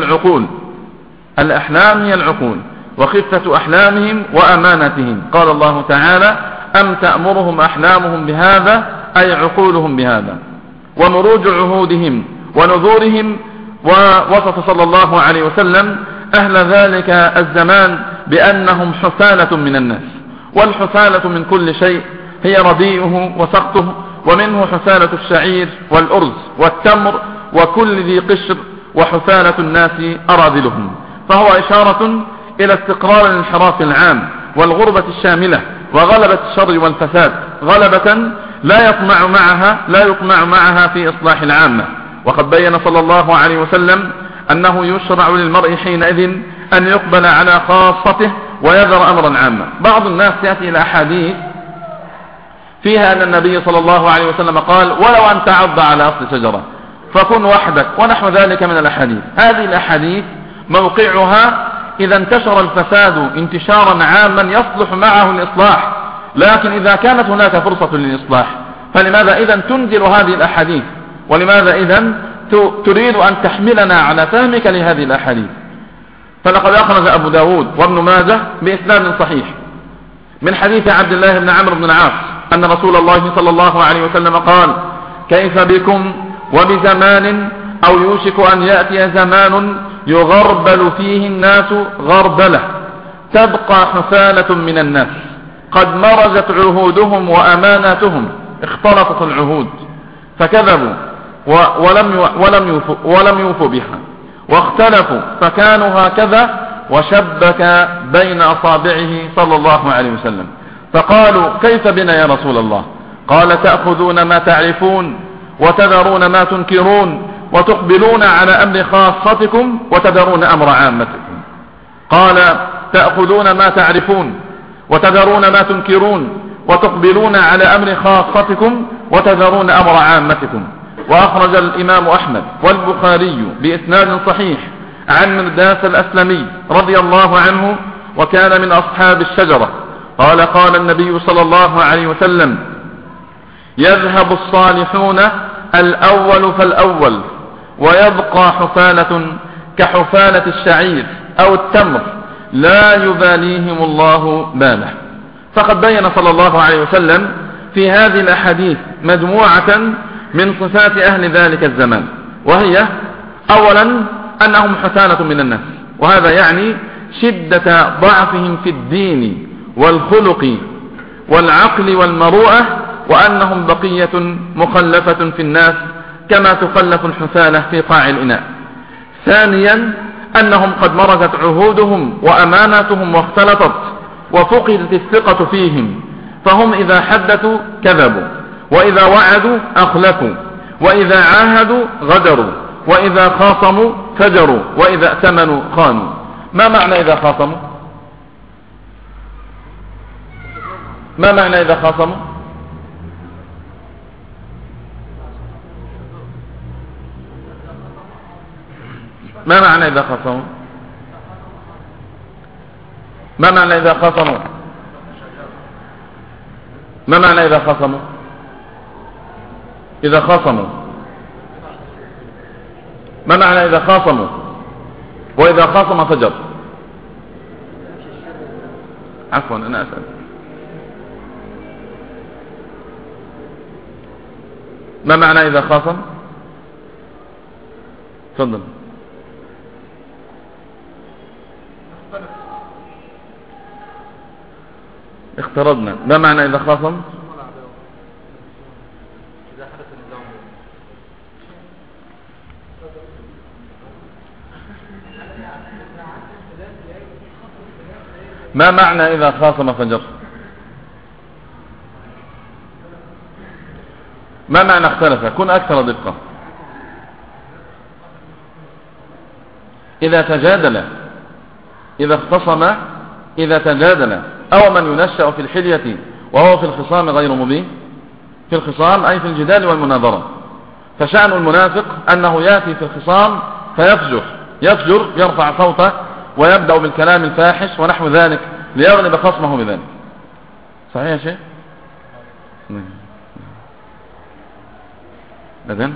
العقول وخفة أحلامهم وأماناتهم. قال الله تعالى: أم تأمرهم أحلامهم بهذا، أي عقولهم بهذا. ومروج عهودهم ونذورهم. ووصف صلى الله عليه وسلم أهل ذلك الزمان بأنهم حثالة من الناس، والحثالة من كل شيء هي رديئه وسقطه، ومنه حثالة الشعير والأرز والتمر وكل ذي قشر، وحثالة الناس أراذلهم. فهو إشارة إلى استقرار الانحراف العام والغربة الشاملة وغلبة الشر والفساد غلبة لا يطمع معها في إصلاح العامة. وقد بين صلى الله عليه وسلم أنه يشرع للمرء حينئذ أن يقبل على خاصته ويذر أمرا عاما. بعض الناس يأتي إلى أحاديث فيها أن النبي صلى الله عليه وسلم قال: ولو أن تعض على أصل شجرة فكن وحدك، ونحو ذلك من الأحاديث. هذه الأحاديث موقعها إذا انتشر الفساد انتشارا عاما يصلح معه الإصلاح، لكن إذا كانت هناك فرصة للإصلاح فلماذا إذن تنزل هذه الأحاديث؟ ولماذا إذن تريد أن تحملنا على فهمك لهذه الأحاديث؟ فلقد أخرج أبو داود وابن ماجه بإسناد صحيح من حديث عبد الله بن عمرو بن العاص أن رسول الله صلى الله عليه وسلم قال: كيف بكم وبزمان أو يوشك أن يأتي زمان يغربل فيه الناس غربلة، تبقى حثالة من الناس قد مرجت عهودهم وأماناتهم، اختلطت العهود فكذبوا ولم يوفوا بها، واختلفوا فكانوا هكذا، وشبك بين أصابعه صلى الله عليه وسلم. فقالوا: كيف بنا يا رسول الله؟ قال: تأخذون ما تعرفون وتذرون ما تنكرون، وتقبلون على أمر خاصتكم وتذرون أمر عامتكم. قال: تأخذون ما تعرفون وتذرون ما تنكرون، وتقبلون على أمر خاصتكم وتذرون أمر عامتكم. وأخرج الإمام أحمد والبخاري بإسناد صحيح عن مرداس الأسلمي رضي الله عنه، وكان من أصحاب الشجرة، قال قال النبي صلى الله عليه وسلم: يذهب الصالحون الأول فالأول، ويبقى حفالة كحفالة الشعير أو التمر لا يباليهم الله باله. فقد بين صلى الله عليه وسلم في هذه الأحاديث مجموعة من صفات أهل ذلك الزمان، وهي أولا أنهم حثالة من الناس، وهذا يعني شدة ضعفهم في الدين والخلق والعقل والمروءة، وأنهم بقية مخلفة في الناس كما تخلف الحثالة في قاع الإناء. ثانيا أنهم قد مرزت عهودهم وأماناتهم واختلطت، وفقدت الثقة فيهم، فهم إذا حدثوا كذبوا، وإذا وعدوا أخلفوا، وإذا عاهدوا غدروا، وإذا خاصموا فجروا، وإذا ائتمنوا خانوا. ما معنى إذا خاصموا؟ ما معنى إذا خاصموا؟ ما معنى إذا خاصموا؟ ما معنى إذا خاصموا؟ ما معنى إذا خاصموا؟ إذا خاصموا ما معنى إذا خاصموا؟ وإذا خاصم فجر. عفوا أنا أسأل، ما معنى إذا خاصم؟ تفضل. اخترضنا. ما معنى إذا خاصم؟ ما معنى إذا خاصم فجر؟ ما معنى اختلف؟ كن أكثر دقة. إذا تجادل، إذا اختصم، إذا تجادل، أو من ينشأ في الحلية وهو في الخصام غير مبين. في الخصام أي في الجدال والمناظرة. فشأن المنافق أنه يأتي في الخصام فيفجر يرفع صوته ويبدأ بالكلام الفاحش ونحو ذلك ليغلب خصمه بذلك. صحيح يا شيخ؟ إذن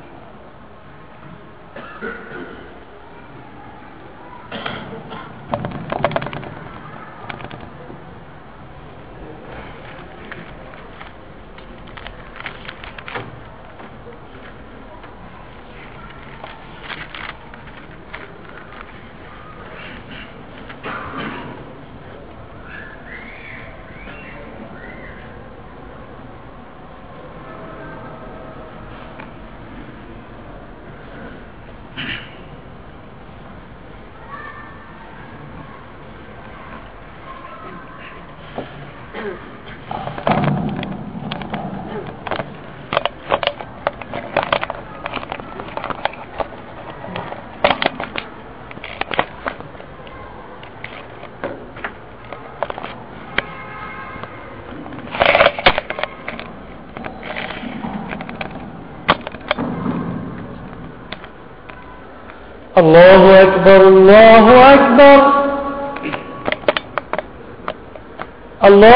الله أكبر الله أكبر الله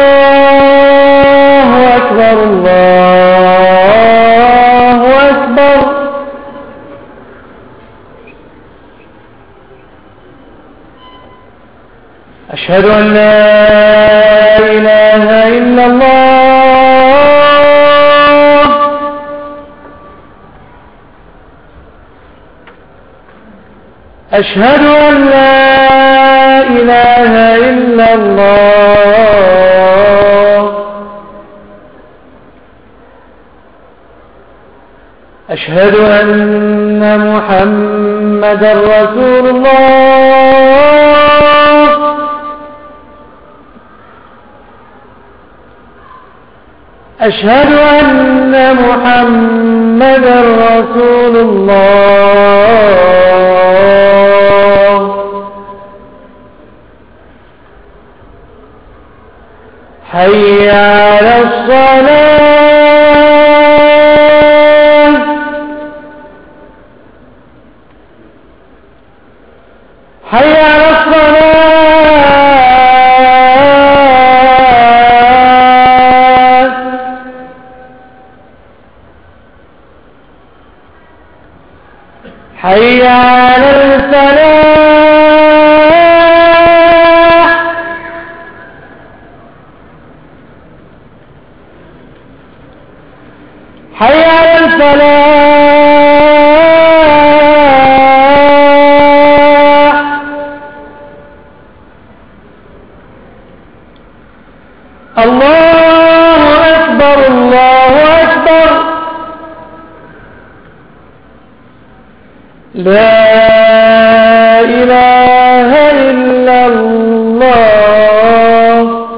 أكبر الله أكبر. أشهد أن لا إله إلا الله. أشهد أن لا إله إلا الله. أشهد أن محمدا رسول الله. أشهد أن محمدا رسول الله. حي على الصلاة. حي على الصلاة حي على الفلاح حي على الفلاح الله أكبر الله أكبر لا إله إلا الله.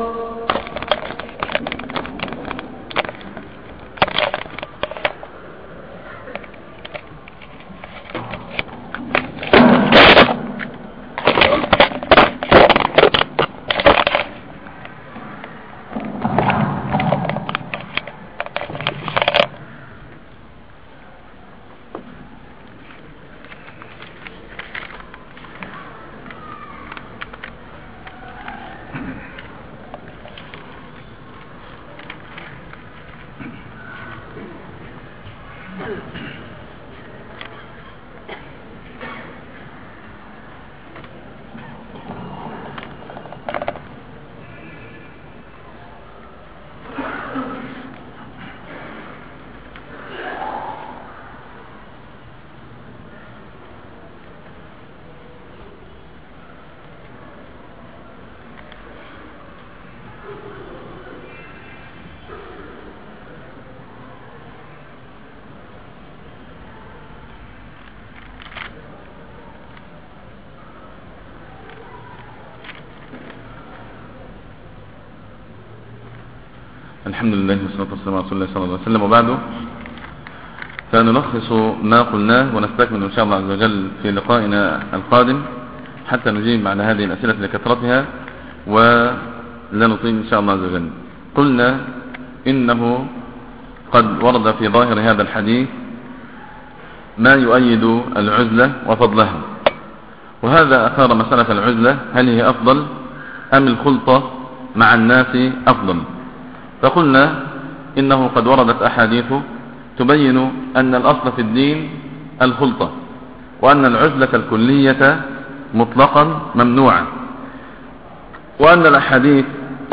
الحمد لله والصلاة والسلام على رسول الله صلى الله عليه وسلم، وبعده فنلخص ما قلناه ونستكمل إن شاء الله عز وجل في لقائنا القادم حتى نجيب على هذه الأسئلة لكثرتها ولا نطيل إن شاء الله عز وجل. قلنا إنه قد ورد في ظاهر هذا الحديث ما يؤيد العزلة وفضلها، وهذا أثار مسألة العزلة هل هي أفضل أم الخلطة مع الناس أفضل. فقلنا إنه قد وردت أحاديث تبين أن الأصل في الدين الخلطة، وأن العزلة الكلية مطلقا ممنوعة، وأن الأحاديث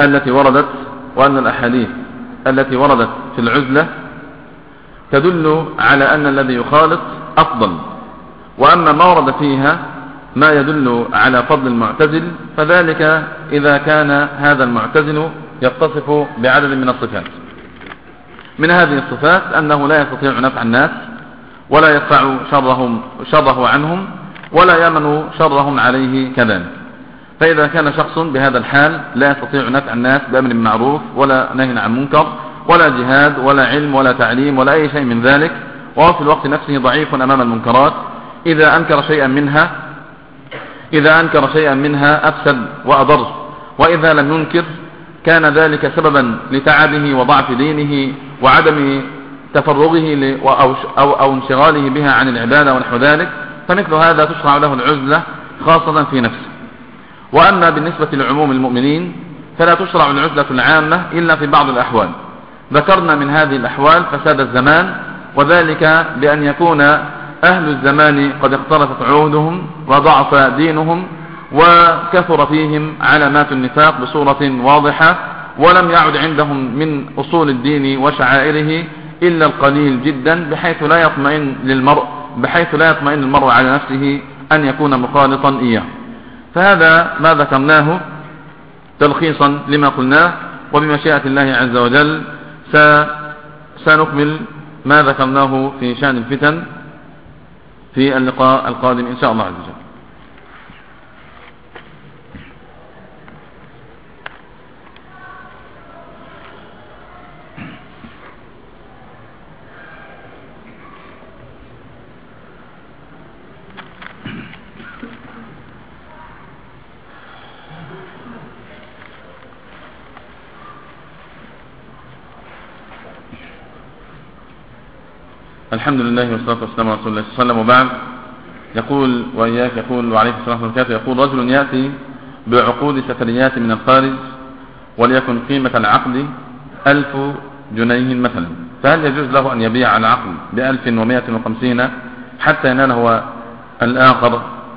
التي وردت في العزلة تدل على أن الذي يخالط أفضل، وأما ما ورد فيها ما يدل على فضل المعتزل فذلك إذا كان هذا المعتزل يتصف بعدد من الصفات. من هذه الصفات أنه لا يستطيع نفع الناس ولا يدفع شره عنهم ولا يأمن شرهم عليه كذلك. فإذا كان شخص بهذا الحال لا يستطيع نفع الناس بأمر معروف ولا نهي عن منكر ولا جهاد ولا علم ولا تعليم ولا أي شيء من ذلك، وهو في الوقت نفسه ضعيف أمام المنكرات، إذا أنكر شيئا منها أفسد وأضر، وإذا لم ينكر كان ذلك سببا لتعبه وضعف دينه وعدم تفرغه أو انشغاله بها عن العبادة ونحو ذلك، فمثل هذا تشرع له العزلة خاصة في نفسه. وأما بالنسبة لعموم المؤمنين فلا تشرع العزلة العامة إلا في بعض الأحوال. ذكرنا من هذه الأحوال فساد الزمان، وذلك بأن يكون أهل الزمان قد اختلفت عهودهم وضعف دينهم وكثر فيهم علامات النفاق بصورة واضحة، ولم يعد عندهم من أصول الدين وشعائره إلا القليل جدا، بحيث لا يطمئن المرء على نفسه أن يكون مخالطا إياه. فهذا ما ذكرناه تلخيصا لما قلناه، وبمشيئة الله عز وجل سنكمل ما ذكرناه في شأن الفتن في اللقاء القادم إن شاء الله عز وجل. الحمد لله والصلاة والسلام على رسول الله صلى الله عليه وسلم، وبعد. يقول وإياك، يقول وعليه السلام وبركاته، يقول رجل يأتي بعقود سفريات من الخارج وليكن قيمة العقد 1000 جنيه مثلا، فهل يجوز له أن يبيع العقد ب1150 حتى ينال هو الآخر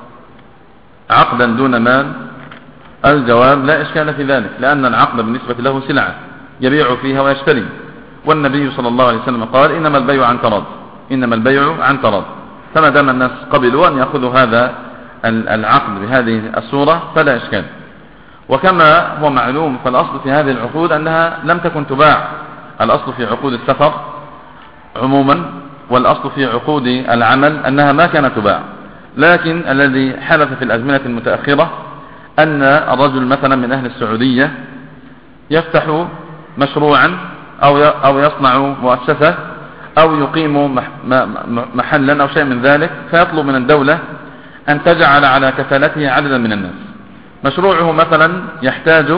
عقدا دون مال؟ الجواب لا إشكال في ذلك، لأن العقد بالنسبة له سلعة يبيع فيها ويشتري، والنبي صلى الله عليه وسلم قال إنما البيع عن تراض، إنما البيع عن تراض. فما دام الناس قبلوا أن يأخذوا هذا العقد بهذه الصورة فلا إشكال. وكما هو معلوم فالأصل في هذه العقود أنها لم تكن تباع، الأصل في عقود السفر عموما والأصل في عقود العمل أنها ما كانت تباع، لكن الذي حدث في الأزمنة المتأخرة أن الرجل مثلا من أهل السعودية يفتح مشروعا أو يصنع مؤسسة أو يقيم محلا أو شيء من ذلك، فيطلب من الدولة أن تجعل على كفالته عددا من الناس. مشروعه مثلا يحتاج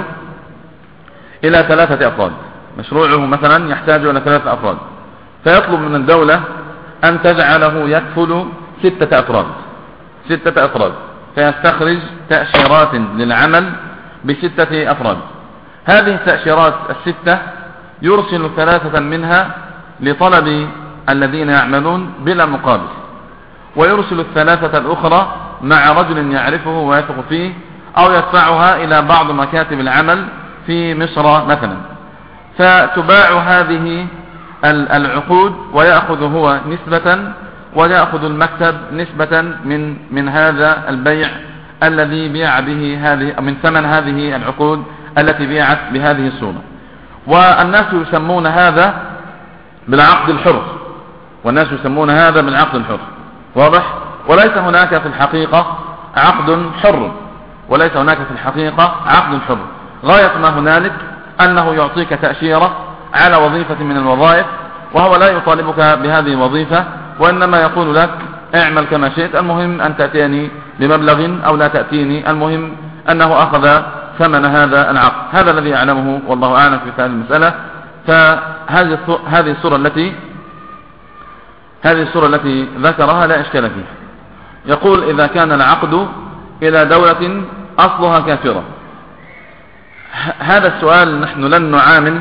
إلى 3 أفراد، مشروعه مثلا يحتاج إلى 3 أفراد، فيطلب من الدولة أن تجعله يكفل 6 أفراد، 6 أفراد، فيستخرج تأشيرات للعمل ب6 أفراد. هذه التأشيرات 6 يرسل 3 منها لطلب الذين يعملون بلا مقابل، ويرسل 3 الأخرى مع رجل يعرفه ويثق فيه، أو يدفعها إلى بعض مكاتب العمل في مصر مثلا، فتباع هذه العقود ويأخذ هو نسبة ويأخذ المكتب نسبة من هذا البيع الذي بيع به هذه، من ثمن هذه العقود التي بيعت بهذه الصورة. والناس يسمون هذا بالعقد الحر، والناس يسمون هذا بالعقد الحر، واضح؟ وليس هناك في الحقيقة عقد حر، وليس هناك في الحقيقة عقد حر. غاية ما هنالك أنه يعطيك تأشيرة على وظيفة من الوظائف، وهو لا يطالبك بهذه الوظيفة، وإنما يقول لك اعمل كما شئت، المهم أن تأتيني بمبلغ أو لا تأتيني، المهم أنه أخذ ثمن هذا العقد. هذا الذي يعلمه والله أعلم في هذه المسألة. فهذه الصورة التي ذكرها لا إشكال فيها. يقول إذا كان العقد إلى دولة أصلها كافرة، هذا السؤال نحن لن نعامل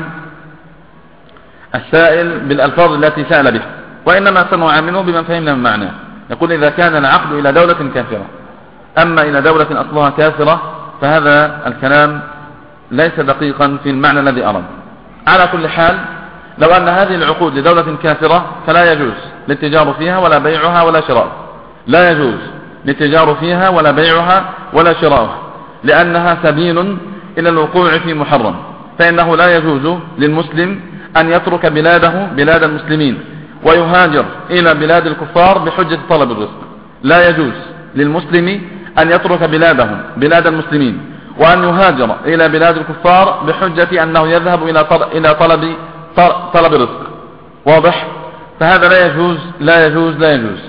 السائل بالألفاظ التي سأل بها، وإنما سنعامله بمن فهمنا من معناه. يقول إذا كان العقد إلى دولة كافرة، أما إلى دولة أصلها كافرة فهذا الكلام ليس دقيقا في المعنى الذي أرد. على كل حال، لو أن هذه العقود لدولة كافرة فلا يجوز الاتجار فيها ولا بيعها ولا شراء، لا يجوز الاتجار فيها ولا بيعها ولا شراءها، لأنها سبيل إلى الوقوع في محرم. فإنه لا يجوز للمسلم أن يترك بلاده بلاد المسلمين ويهاجر إلى بلاد الكفار بحجة طلب الرزق. لا يجوز للمسلم أن يترك بلاده بلاد المسلمين وأن يهاجر إلى بلاد الكفار بحجة أنه يذهب إلى طلب رزق، واضح؟ فهذا لا يجوز لا يجوز لا يجوز.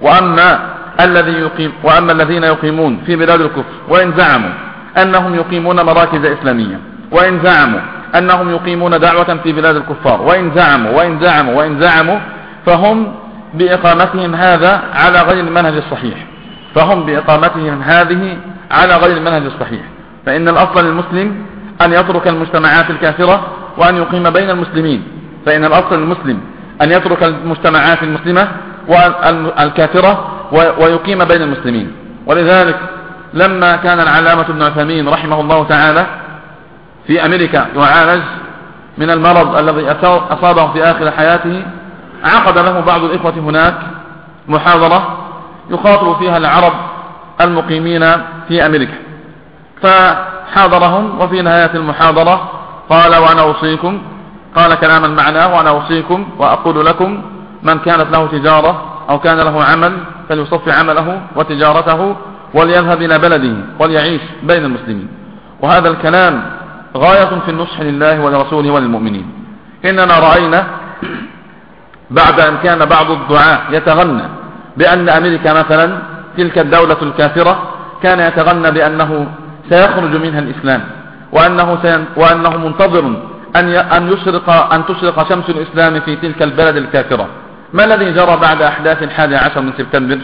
وأما الذين يقيمون في بلاد الكفر وإن زعموا أنهم يقيمون مراكز إسلامية، وإن زعموا أنهم يقيمون دعوة في بلاد الكفار، وإن زعموا فهم بإقامتهم هذا على غير المنهج الصحيح، فهم بإقامتهم هذه على غير المنهج الصحيح. فإن الأصل للمسلم أن يترك المجتمعات الكافرة وأن يقيم بين المسلمين، فإن الأصل للمسلم أن يترك المجتمعات المسلمة والكافرة ويقيم بين المسلمين. ولذلك لما كان العلامة ابن عثيمين رحمه الله تعالى في أمريكا يعالج من المرض الذي أصابه في آخر حياته، عقد له بعض الإخوة هناك محاضرة يخاطب فيها العرب المقيمين في أمريكا، فحاضرهم، وفي نهاية المحاضرة قال: وأنا أوصيكم، قال كلاما معناه: وأنا أوصيكم وأقول لكم من كانت له تجارة أو كان له عمل فليصفي عمله وتجارته وليذهب إلى بلده وليعيش بين المسلمين. وهذا الكلام غاية في النصح لله ولرسوله وللمؤمنين. إننا رأينا بعد أن كان بعض الدعاة يتغنى بأن أمريكا مثلا تلك الدولة الكافرة، كان يتغنى بأنه سيخرج منها الإسلام، وأنه منتظر أن تشرق شمس الإسلام في تلك البلد الكافرة. ما الذي جرى بعد أحداث 11 من سبتمبر؟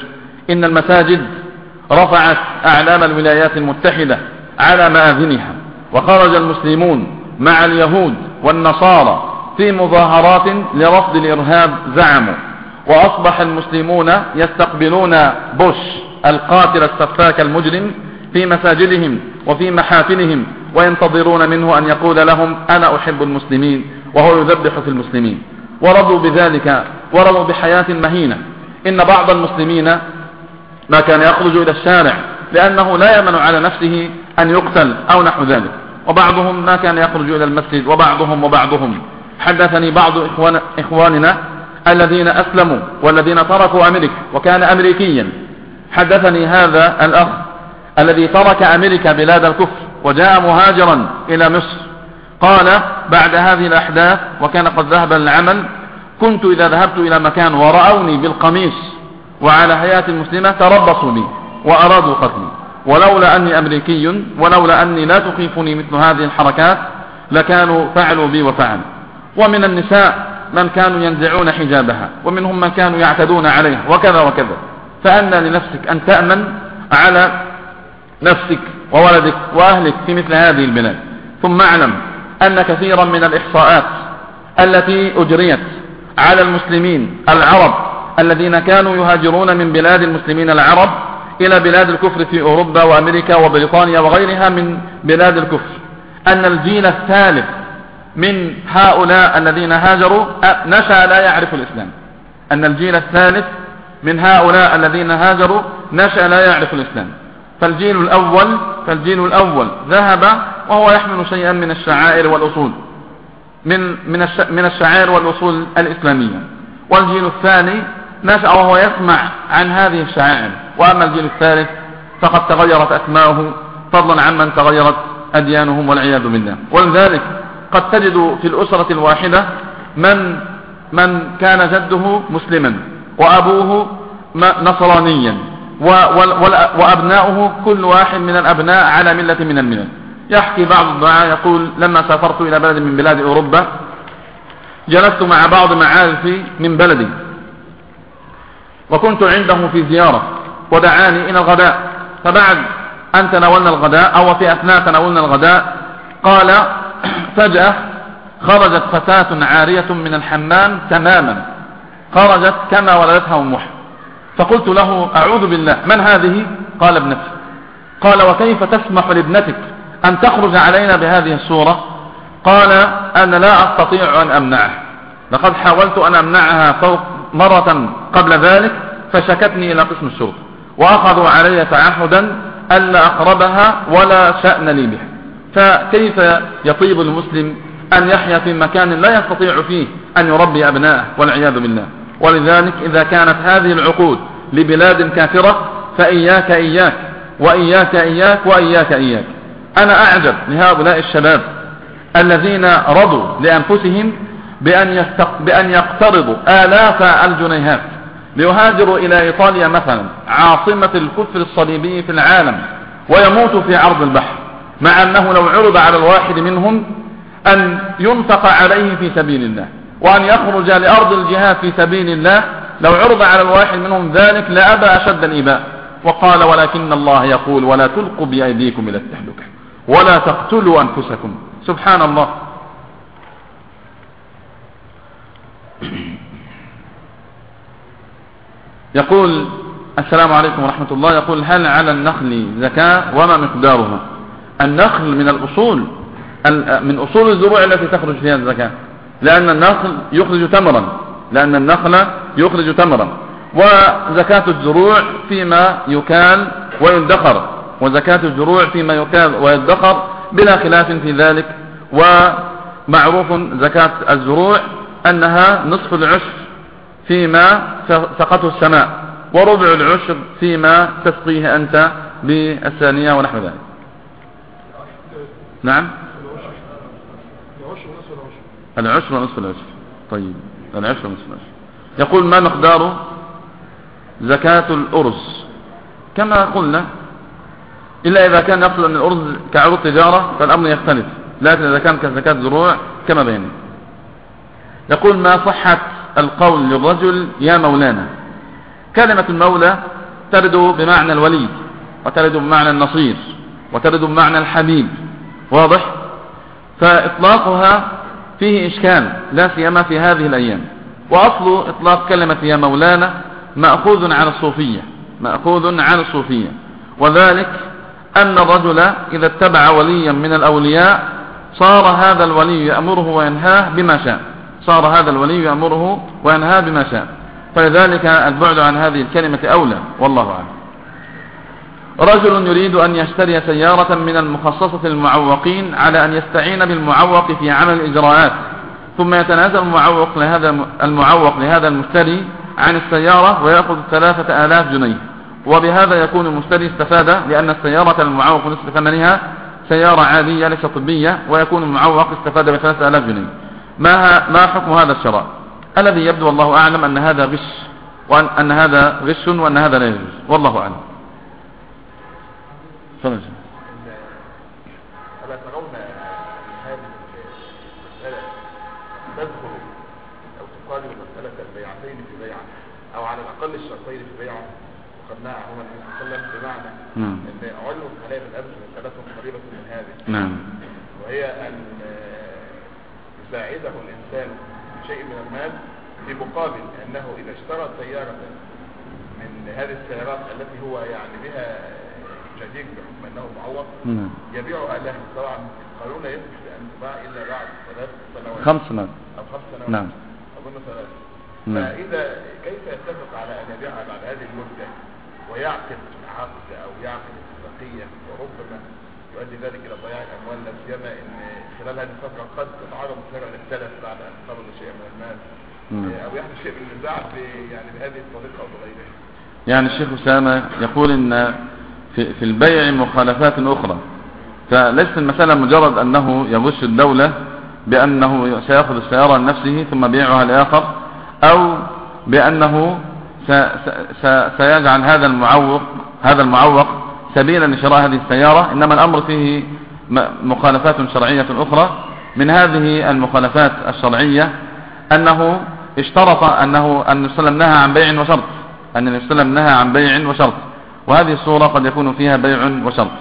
إن المساجد رفعت أعلام الولايات المتحدة على مآذنها، وخرج المسلمون مع اليهود والنصارى في مظاهرات لرفض الإرهاب زعموا، وأصبح المسلمون يستقبلون بوش القاتل السفاك المجرم في مساجدهم وفي محافلهم، وينتظرون منه أن يقول لهم أنا أحب المسلمين، وهو يذبح في المسلمين، ورضوا بذلك ورضوا بحياة مهينة. إن بعض المسلمين ما كان يخرج إلى الشارع لأنه لا يأمن على نفسه أن يقتل أو نحو ذلك، وبعضهم ما كان يخرج إلى المسجد، وبعضهم حدثني بعض إخواننا الذين أسلموا والذين تركوا أمريكا وكان أمريكيا، حدثني هذا الأخ الذي ترك أمريكا بلاد الكفر وجاء مهاجرا إلى مصر، قال بعد هذه الأحداث وكان قد ذهب للعمل: كنت إذا ذهبت إلى مكان ورأوني بالقميص وعلى هيئة المسلمة تربصوا بي وأرادوا قتلي، ولولا أني أمريكي ولولا أني لا تخيفني مثل هذه الحركات لكانوا فعلوا بي وفعلوا. ومن النساء من كانوا ينزعون حجابها، ومنهم من كانوا يعتدون عليها وكذا وكذا. فأن لنفسك أن تأمن على نفسك وولدك وأهلك في مثل هذه البلاد. ثم اعلم أن كثيرا من الإحصاءات التي أجريت على المسلمين العرب الذين كانوا يهاجرون من بلاد المسلمين العرب إلى بلاد الكفر في أوروبا وأمريكا وبريطانيا وغيرها من بلاد الكفر، أن الجيل الثالث من هؤلاء الذين هاجروا نشأ لا يعرف الإسلام. أن الجيل الثالث من هؤلاء الذين هاجروا نشأ لا يعرف الإسلام. فالجيل الأول ذهب وهو يحمل شيئا من الشعائر والأصول من الشعائر والأصول الإسلامية، والجيل الثاني نشأ وهو يسمع عن هذه الشعائر. وأما الجيل الثالث فقد تغيرت أسماؤه فضلا عمن تغيرت أديانهم والعياذ بالله. ولذلك قد تجد في الأسرة الواحدة من كان جده مسلما وأبوه نصرانيا وأبناؤه كل واحد من الأبناء على ملة من الملل. يحكي بعض الدعاء يقول: لما سافرت إلى بلد من بلاد أوروبا جلست مع بعض معارفي من بلدي وكنت عنده في زيارة ودعاني إلى الغداء، فبعد أن تناولنا الغداء أو في أثناء تناولنا الغداء قال: فجأة خرجت فتاة عارية من الحمام تماما، خرجت كما ولدتها أمها. فقلت له: أعوذ بالله، من هذه؟ قال: ابنتي. قال: وكيف تسمح لابنتك أن تخرج علينا بهذه الصورة؟ قال: أنا لا أستطيع أن أمنعها، لقد حاولت أن أمنعها فوق مرة قبل ذلك فشكتني إلى قسم الشرطة وأخذوا علي تعهدا ألا أقربها ولا شأن لي بها. فكيف يطيب المسلم أن يحيا في مكان لا يستطيع فيه أن يربي أبناءه والعياذ بالله؟ ولذلك إذا كانت هذه العقود لبلاد كافرة فإياك إياك وإياك إياك وإياك إياك. أنا أعجب لهؤلاء الشباب الذين رضوا لأنفسهم بأن يقترضوا آلاف الجنيهات ليهاجروا إلى إيطاليا مثلا، عاصمة الكفر الصليبي في العالم، ويموتوا في عرض البحر، مع أنه لو عرض على الواحد منهم أن ينفق عليه في سبيل الله وأن يخرج لأرض الجهاد في سبيل الله، لو عرض على الواحد منهم ذلك لأبى أشد الإباء. وقال: ولكن الله يقول: ولا تلقوا بأيديكم إلى التهلكة ولا تقتلوا أنفسكم. سبحان الله. يقول: السلام عليكم ورحمة الله. يقول: هل على النخل زكاة وما مقدارها؟ النخل من الأصول، من أصول الزروع التي تخرج فيها الزكاة، لأن النخل يخرج تمرا، وزكاة الزروع فيما يكال ويدخر، وزكاة الزروع فيما يكال ويدخر بلا خلاف في ذلك. ومعروف زكاة الزروع أنها نصف العشر فيما سقته السماء، وربع العشر فيما تسقيه أنت بالثانية ونحو ذلك. نعم، العشر ونصف العشر. طيب، العشر ونصف العشر. يقول: ما مقدار زكاة الأرز؟ كما قلنا، إلا إذا كان يقصد أن الأرز كعروض تجارة فالأمر يختلف، لكن إذا كان كزكاة زروع كما بينا. يقول: ما صحة القول للرجل يا مولانا؟ كلمة المولى ترد بمعنى الولي، وترد بمعنى النصير، وترد بمعنى الحبيب، واضح؟ فإطلاقها فيه إشكال لا سيما في هذه الأيام. وأصل إطلاق كلمة يا مولانا مأخوذ عن الصوفية، مأخوذ عن الصوفية، وذلك أن الرجل إذا اتبع وليا من الأولياء صار هذا الولي يأمره وينهاه بما شاء، صار هذا الولي يأمره وينهاه بما شاء. فلذلك البعد عن هذه الكلمة أولى، والله أعلم. رجل يريد أن يشتري سيارة من المخصصة للمعوقين على أن يستعين بالمعوق في عمل الإجراءات، ثم يتنازل المعوق لهذا المشتري عن السيارة ويأخذ 3000 جنيه، وبهذا يكون المشتري استفاد، لأن السيارة المعوق نصف ثمنها سيارة عادية ليست طبية، ويكون المعوق استفاد ب3000 جنيه. ما حكم هذا الشراء؟ الذي يبدو والله أعلم أن هذا غش، وأن هذا غش، وأن هذا لا يجوز، والله أعلم. ألا ترون هذه المسألة تدخل أو تقارب مسألة البيعتين في بيعة، أو على الأقل الشرطين في بيعة، وقدناها عموما النبي صلى الله عليه وسلم، بمعنى أن علم عليها بالأمس مسألة قريبة من هذه، وهي أن يساعده الإنسان بشيء من المال في مقابل أنه إذا اشترى سيارة من هذه السيارات التي هو يعني بها شديد بحكم أنه معوض يبيعها له. طبعا القانون لا يسمح بأن تباع إلا بعد 3 سنوات 5 سنوات أو 5 سنوات، نعم، أظن 3. فإذا كيف يتفق على أن يبيعها بعد هذه المدة ويعقد عقد أو يعقد اتفاقية، وربما يؤدي ذلك إلى ضياع الأموال، لا سيما أن خلال هذه الفترة قد تتعرض سعر للتلف بعد أن تقرض شيئا من المال، أو يحدث شيء من النزاع يعني بهذه الطريقة أو بغيرها. يعني الشيخ أسامة يقول إن في البيع مخالفات أخرى، فليس المسألة مجرد أنه يغش الدولة بأنه سيأخذ السيارة لنفسه ثم بيعها لآخر، أو بأنه سيجعل هذا المعوق سبيلا لشراء هذه السيارة. إنما الأمر فيه مخالفات شرعية أخرى. من هذه المخالفات الشرعية أنه اشترط أن يسلم نهى عن بيع وشرط، أن يسلم نهى عن بيع وشرط، وهذه الصورة قد يكون فيها بيع وشرط.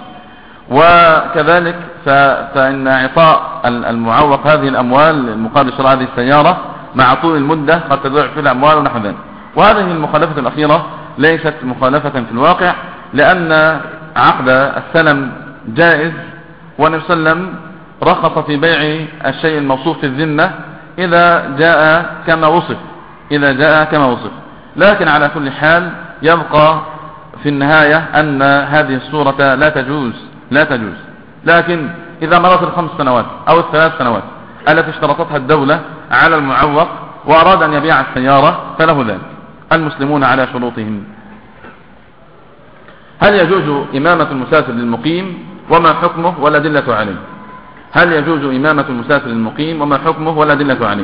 وكذلك فإن إعطاء المعوق هذه الأموال مقابل شراء هذه السيارة مع طول المدة قد تضيع في الأموال ونحو ذلك. وهذه المخالفة الأخيرة ليست مخالفة في الواقع، لأن عقد السلم جائز، والنبي صلى الله عليه وسلم رخص في بيع الشيء الموصوف في الذمة إذا جاء كما وصف. لكن على كل حال يبقى في النهاية أن هذه الصورة لا تجوز. لكن إذا مرت 5 سنوات أو 3 سنوات التي اشترطتها الدولة على المعوق وأراد أن يبيع السيارة فله ذلك. المسلمون على شروطهم. هل يجوز إمامة المسافر للمقيم وما حكمه والأدلة عليه؟ هل يجوز إمامة المسافر للمقيم وما حكمه والأدلة عليه؟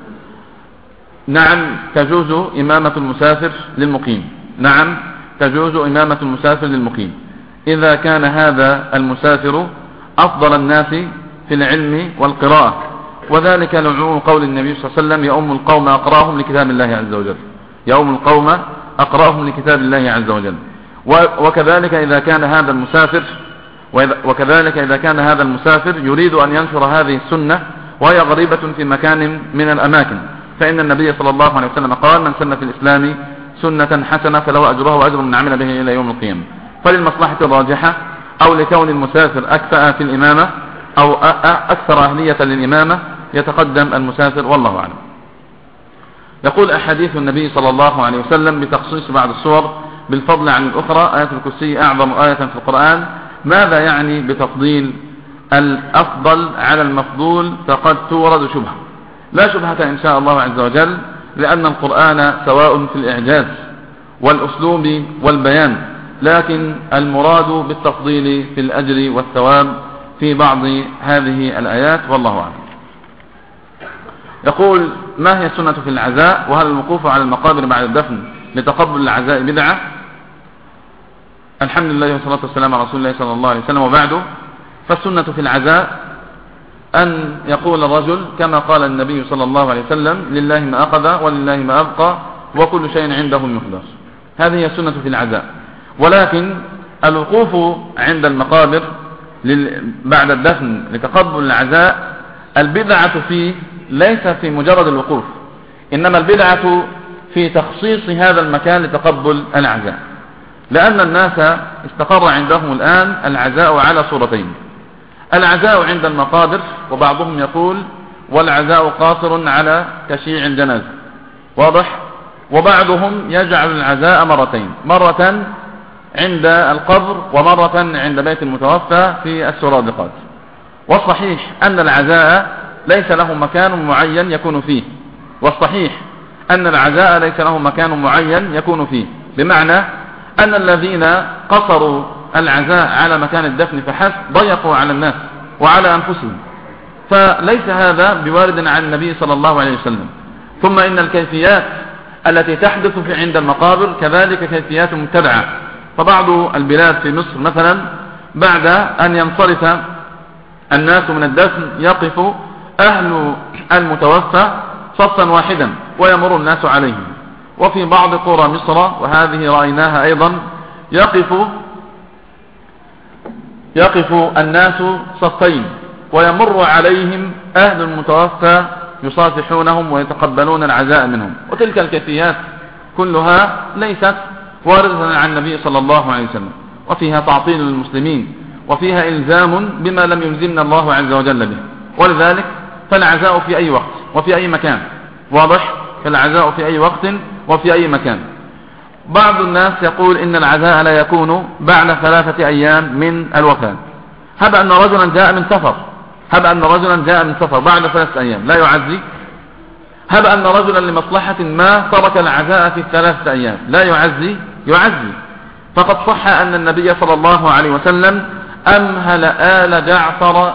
نعم، تجوز إمامة المسافر للمقيم. نعم، تجوز إمامة المسافر للمقيم إذا كان هذا المسافر أفضل الناس في العلم والقراءة، وذلك لعموم قول النبي صلى الله عليه وسلم: يؤم القوم أقرأهم لكتاب الله عز وجل. يؤم القوم أقرأهم لكتاب الله عز وجل. وكذلك إذا كان هذا المسافر يريد أن ينشر هذه السنة وهي غريبة في مكان من الأماكن، فإن النبي صلى الله عليه وسلم قال: من سن في الإسلام سنة حسنة فله أجرها وأجر من عمل به إلى يوم القيامة. فللمصلحة الراجحة أو لكون المسافر أكفأ في الإمامة أو أكثر أهلية للإمامة يتقدم المسافر، والله أعلم. يقول: أحاديث النبي صلى الله عليه وسلم بتخصيص بعض السور بالفضل عن الأخرى، آية الكرسي أعظم آية في القرآن، ماذا يعني بتفضيل الأفضل على المفضول؟ فقد تورد شبهة. لا شبهة إن شاء الله عز وجل، لأن القرآن سواء في الإعجاز والأسلوب والبيان، لكن المراد بالتفضيل في الأجر والثواب في بعض هذه الآيات، والله أعلم. يقول: ما هي السنة في العزاء؟ وهل الوقوف على المقابر بعد الدفن لتقبل العزاء بدعة؟ الحمد لله والصلاة والسلام على رسول الله صلى الله عليه وسلم، وبعده. فالسنة في العزاء أن يقول الرجل كما قال النبي صلى الله عليه وسلم: لله ما أخذ ولله ما أبقى وكل شيء عنده مقدار. هذه هي السنة في العزاء. ولكن الوقوف عند المقابر بعد الدفن لتقبل العزاء البدعة فيه ليس في مجرد الوقوف، إنما البدعة في تخصيص هذا المكان لتقبل العزاء، لأن الناس استقر عندهم الآن العزاء على صورتين: العزاء عند المقابر، وبعضهم يقول والعزاء قاصر على تشييع الجنازة، واضح؟ وبعضهم يجعل العزاء مرتين، مرة عند القبر ومرة عند بيت المتوفى في السرادقات. والصحيح أن العزاء ليس له مكان معين يكون فيه، والصحيح أن العزاء ليس له مكان معين يكون فيه، بمعنى أن الذين قصروا العزاء على مكان الدفن فحسب ضيقوا على الناس وعلى أنفسهم، فليس هذا بوارد عن النبي صلى الله عليه وسلم. ثم إن الكيفيات التي تحدث عند المقابر كذلك كيفيات مبتدعة. فبعض البلاد في مصر مثلا بعد أن ينصرف الناس من الدفن يقف أهل المتوفى صفا واحدا ويمر الناس عليهم، وفي بعض قرى مصر وهذه رأيناها أيضا يقف الناس صفين ويمر عليهم أهل المتوفى يصافحونهم ويتقبلون العزاء منهم. وتلك الكيفيات كلها ليست واردة عن النبي صلى الله عليه وسلم، وفيها تعطيل للمسلمين، وفيها إلزام بما لم يلزمنا الله عز وجل به. ولذلك فالعزاء في أي وقت وفي أي مكان، واضح؟ فالعزاء في أي وقت وفي أي مكان. بعض الناس يقول إن العزاء لا يكون بعد 3 أيام من الوفاة. هب أن رجلا جاء من سفر بعد 3 أيام لا يعزي؟ هب أن رجلا لمصلحة ما ترك العزاء في 3 أيام لا يعزي؟ يعزي. فقد صح أن النبي صلى الله عليه وسلم أمهل آل جعفر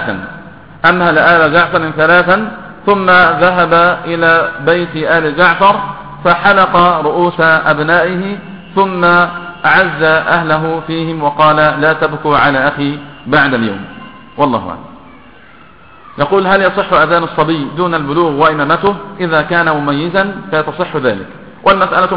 3 ثم ذهب إلى بيت آل جعفر فحلق رؤوس أبنائه ثم أعز أهله فيهم وقال لا تبكوا على أخي بعد اليوم. والله أعلم. يقول هل يصح أذان الصبي دون البلوغ وإمامته؟ إذا كان مميزا فيتصح ذلك. والمسألة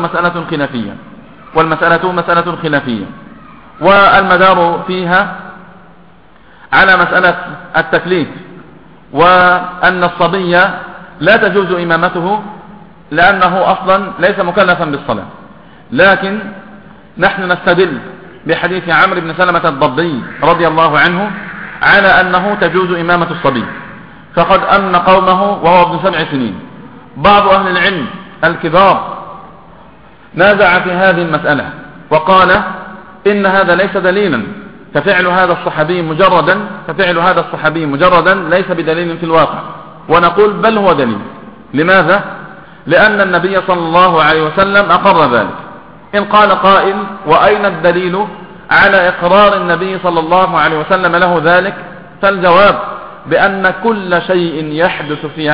مسألة خلافية، والمدار فيها على مسألة التكليف، وأن الصبي لا تجوز إمامته لأنه أصلا ليس مكلفا بالصلاة. لكن نحن نستدل بحديث عمرو بن سلمة الضبي رضي الله عنه على أنه تجوز إمامة الصبي، فقد أمن قومه وهو ابن 7 سنين. بعض أهل العلم الكبار نازع في هذه المسألة وقال إن هذا ليس دليلا، ففعل هذا الصحابي مجردا ليس بدليل في الواقع. ونقول بل هو دليل. لماذا؟ لأن النبي صلى الله عليه وسلم أقر ذلك. إن قال قائل وأين الدليل على إقرار النبي صلى الله عليه وسلم له ذلك؟ فالجواب بأن كل شيء يحدث في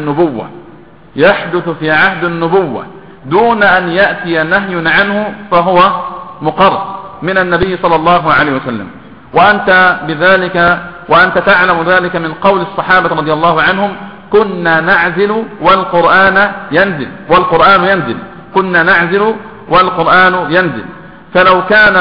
عهد النبوة دون أن يأتي نهي عنه فهو مقر من النبي صلى الله عليه وسلم. وأنت تعلم ذلك من قول الصحابة رضي الله عنهم: كنا نعزل والقرآن ينزل. فلو كان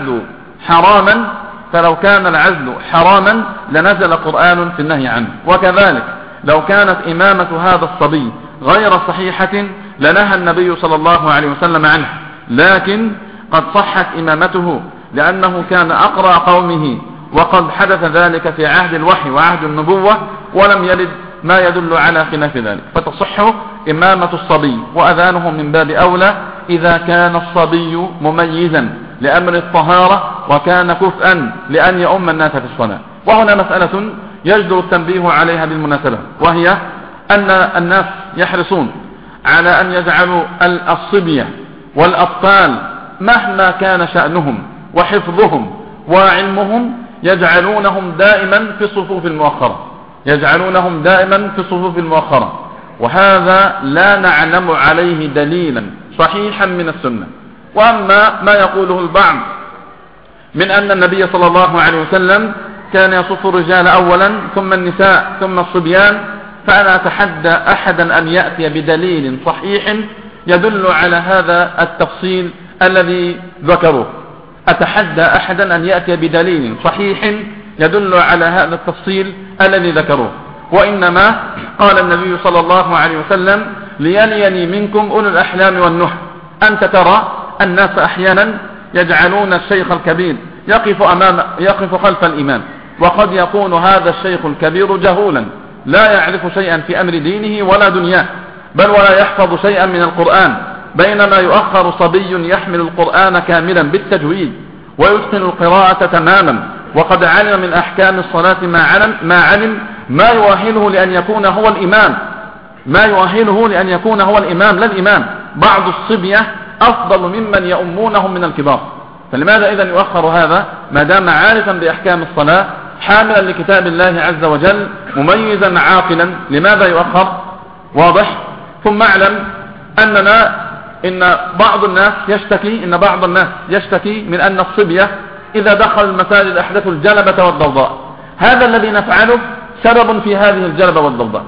العزل حراما لنزل قرآن في النهي عنه. وكذلك لو كانت إمامة هذا الصبي غير صحيحة لنهى النبي صلى الله عليه وسلم عنه، لكن قد صحت إمامته لأنه كان أقرأ قومه، وقد حدث ذلك في عهد الوحي وعهد النبوة ولم يلد ما يدل على خلاف ذلك. فتصح إمامة الصبي وأذانه من باب أولى إذا كان الصبي مميزا لأمر الطهارة وكان كفءا لأن يؤم الناس في الصلاة. وهنا مسألة يجدر التنبيه عليها بالمناسبة، وهي أن الناس يحرصون على أن يجعلوا الصبية والأطفال مهما كان شأنهم وحفظهم وعلمهم يجعلونهم دائما في الصفوف المؤخرة، وهذا لا نعلم عليه دليلا صحيحا من السنة. وأما ما يقوله البعض من أن النبي صلى الله عليه وسلم كان يصف الرجال أولا ثم النساء ثم الصبيان، فأنا أتحدى أحدا أن يأتي بدليل صحيح يدل على هذا التفصيل الذي ذكروه. أتحدى أحدا أن يأتي بدليل صحيح يدل على هذا التفصيل الذي ذكروه. وإنما قال النبي صلى الله عليه وسلم ليليني منكم أولو الأحلام والنهى. أنت ترى الناس أحيانا يجعلون الشيخ الكبير يقف خلف الإمام، وقد يكون هذا الشيخ الكبير جهولا لا يعرف شيئا في أمر دينه ولا دنياه، بل ولا يحفظ شيئا من القرآن، بينما يؤخر صبي يحمل القرآن كاملا بالتجويد ويتقن القراءة تماما، وقد علم من أحكام الصلاة ما علم ما يؤهله لأن يكون هو الإمام لا الإمام. بعض الصبية أفضل ممن يؤمونهم من الكبار، فلماذا إذن يؤخر هذا ما دام عارفا بأحكام الصلاة حاملا لكتاب الله عز وجل مميزا عاقلا؟ لماذا يؤخر؟ واضح. ثم اعلم إن بعض الناس يشتكي من أن الصبية إذا دخل المساجد أحدثوا الجلبة والضوضاء. هذا الذي نفعله سبب في هذه الجلبة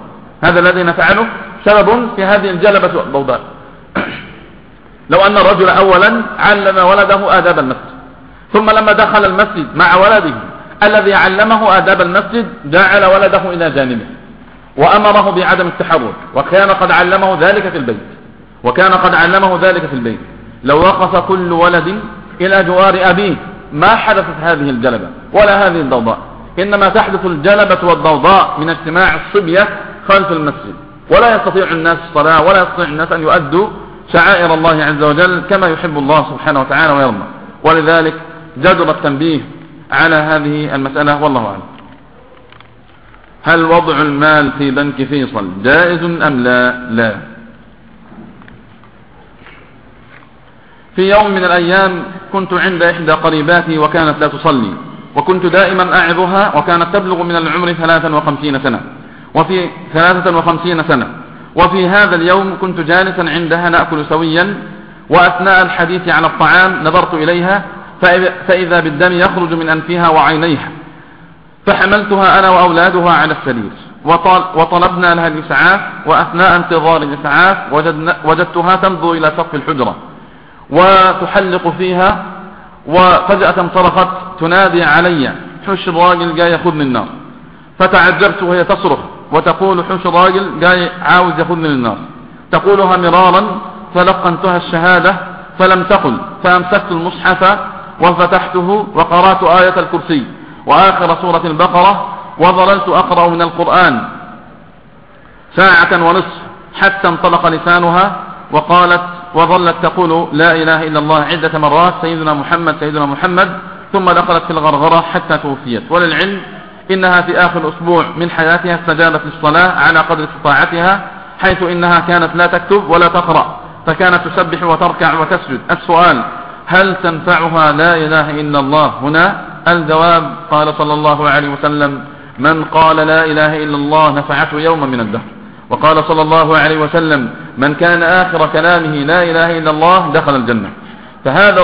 والضوضاء. لو أن الرجل أولا علم ولده آداب المسجد، ثم لما دخل المسجد مع ولده الذي علمه آداب المسجد جعل ولده إلى جانبه وأمره بعدم التحرك، وكان قد علمه ذلك في البيت، لو وقف كل ولد إلى جوار أبيه ما حدثت هذه الجلبة ولا هذه الضوضاء، إنما تحدث الجلبة والضوضاء من اجتماع الصبية خلف المسجد، ولا يستطيع الناس الصلاة ولا يستطيع الناس أن يؤدوا شعائر الله عز وجل كما يحب الله سبحانه وتعالى ويرضى. ولذلك جدر التنبيه على هذه المسألة، والله أعلم. هل وضع المال في بنك فيصل جائز أم لا؟ في يوم من الأيام كنت عند إحدى قريباتي وكانت لا تصلي، وكنت دائما أعظها، وكانت تبلغ من العمر 53 سنة. وفي هذا اليوم كنت جالسا عندها نأكل سويا، وأثناء الحديث عن الطعام نظرت إليها فإذا بالدم يخرج من أنفها وعينيها، فحملتها أنا وأولادها على السرير وطلبنا لها الإسعاف، وأثناء انتظار الإسعاف وجدتها تنظر إلى سقف الحجرة وتحلق فيها، وفجأة صرخت تنادي علي: حش الراجل جاي ياخذني النار. فتعجبت وهي تصرخ وتقول: حش الراجل جاي عاوز ياخذني النار، تقولها مرارا، فلقنتها الشهادة فلم تقل، فأمسكت المصحف وفتحته وقرأت آية الكرسي وآخر سورة البقرة، وظللت أقرأ من القرآن ساعة ونصف حتى انطلق لسانها، وظلت تقول لا إله إلا الله عدة مرات: سيدنا محمد، ثم دخلت في الغرغرة حتى توفيت. وللعلم إنها في آخر أسبوع من حياتها استجابت للصلاة على قدر استطاعتها، حيث إنها كانت لا تكتب ولا تقرأ، فكانت تسبح وتركع وتسجد. السؤال: هل تنفعها لا إله إلا الله هنا؟ الجواب: قال صلى الله عليه وسلم: من قال لا إله إلا الله نفعته يوما من الدهر. وقال صلى الله عليه وسلم: من كان آخر كلامه لا إله إلا الله دخل الجنة. فهذا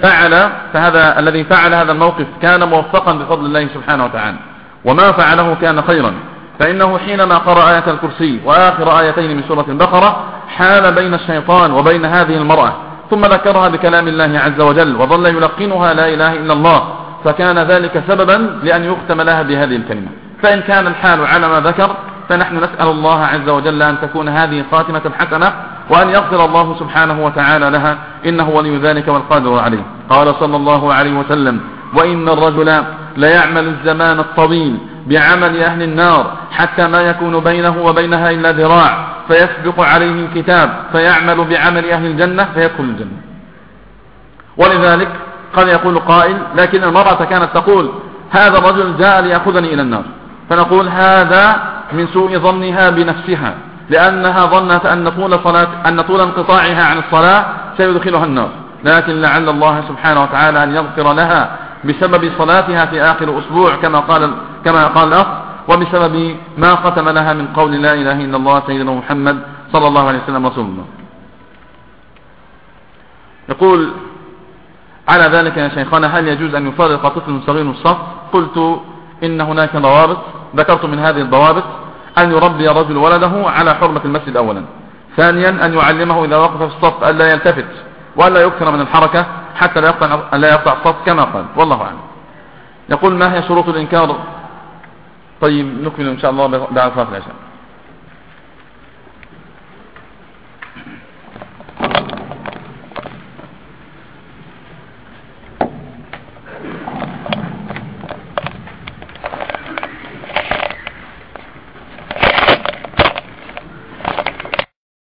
الذي فعل هذا الموقف كان موفقا بفضل الله سبحانه وتعالى، وما فعله كان خيرا، فإنه حينما قرأ آية الكرسي وآخر آيتين من سورة البقرة حال بين الشيطان وبين هذه المرأة، ثم ذكرها بكلام الله عز وجل وظل يلقنها لا إله إلا الله، فكان ذلك سببا لأن يختم لها بهذه الكلمة. فإن كان الحال على ما ذكر فنحن نسأل الله عز وجل أن تكون هذه خاتمة حسنة، وأن يغفر الله سبحانه وتعالى لها، إنه ولي ذلك والقادر عليه. قال صلى الله عليه وسلم: وإن الرجل ليعمل الزمان الطويل بعمل أهل النار حتى ما يكون بينه وبينها إلا ذراع، فيسبق عليه الكتاب فيعمل بعمل أهل الجنة فيدخل الجنة. ولذلك قد يقول قائل: لكن المرأة كانت تقول هذا الرجل جاء ليأخذني إلى النار، فنقول هذا من سوء ظنها بنفسها، لأنها ظنت أن طول انقطاعها عن الصلاة سيدخلها النار، لكن لعل الله سبحانه وتعالى أن يغفر لها بسبب صلاتها في آخر أسبوع كما قال الأخ، وبسبب ما ختم لها من قول لا إله إلا الله سيدنا محمد صلى الله عليه وسلم رسول الله. يقول: على ذلك يا شيخنا هل يجوز أن يفرق طفل صغير الصف؟ قلت إن هناك ضوابط، ذكرت من هذه الضوابط أن يربي الرجل ولده على حرمة المسجد أولا، ثانيا أن يعلمه إذا وقف في الصف ألا يلتفت وألا يكثر من الحركة حتى لا يقطع الصوت كما قال. والله أعلم. يقول: ما هي شروط الإنكار؟ طيب نكمل إن شاء الله بعد صلاة العشاء.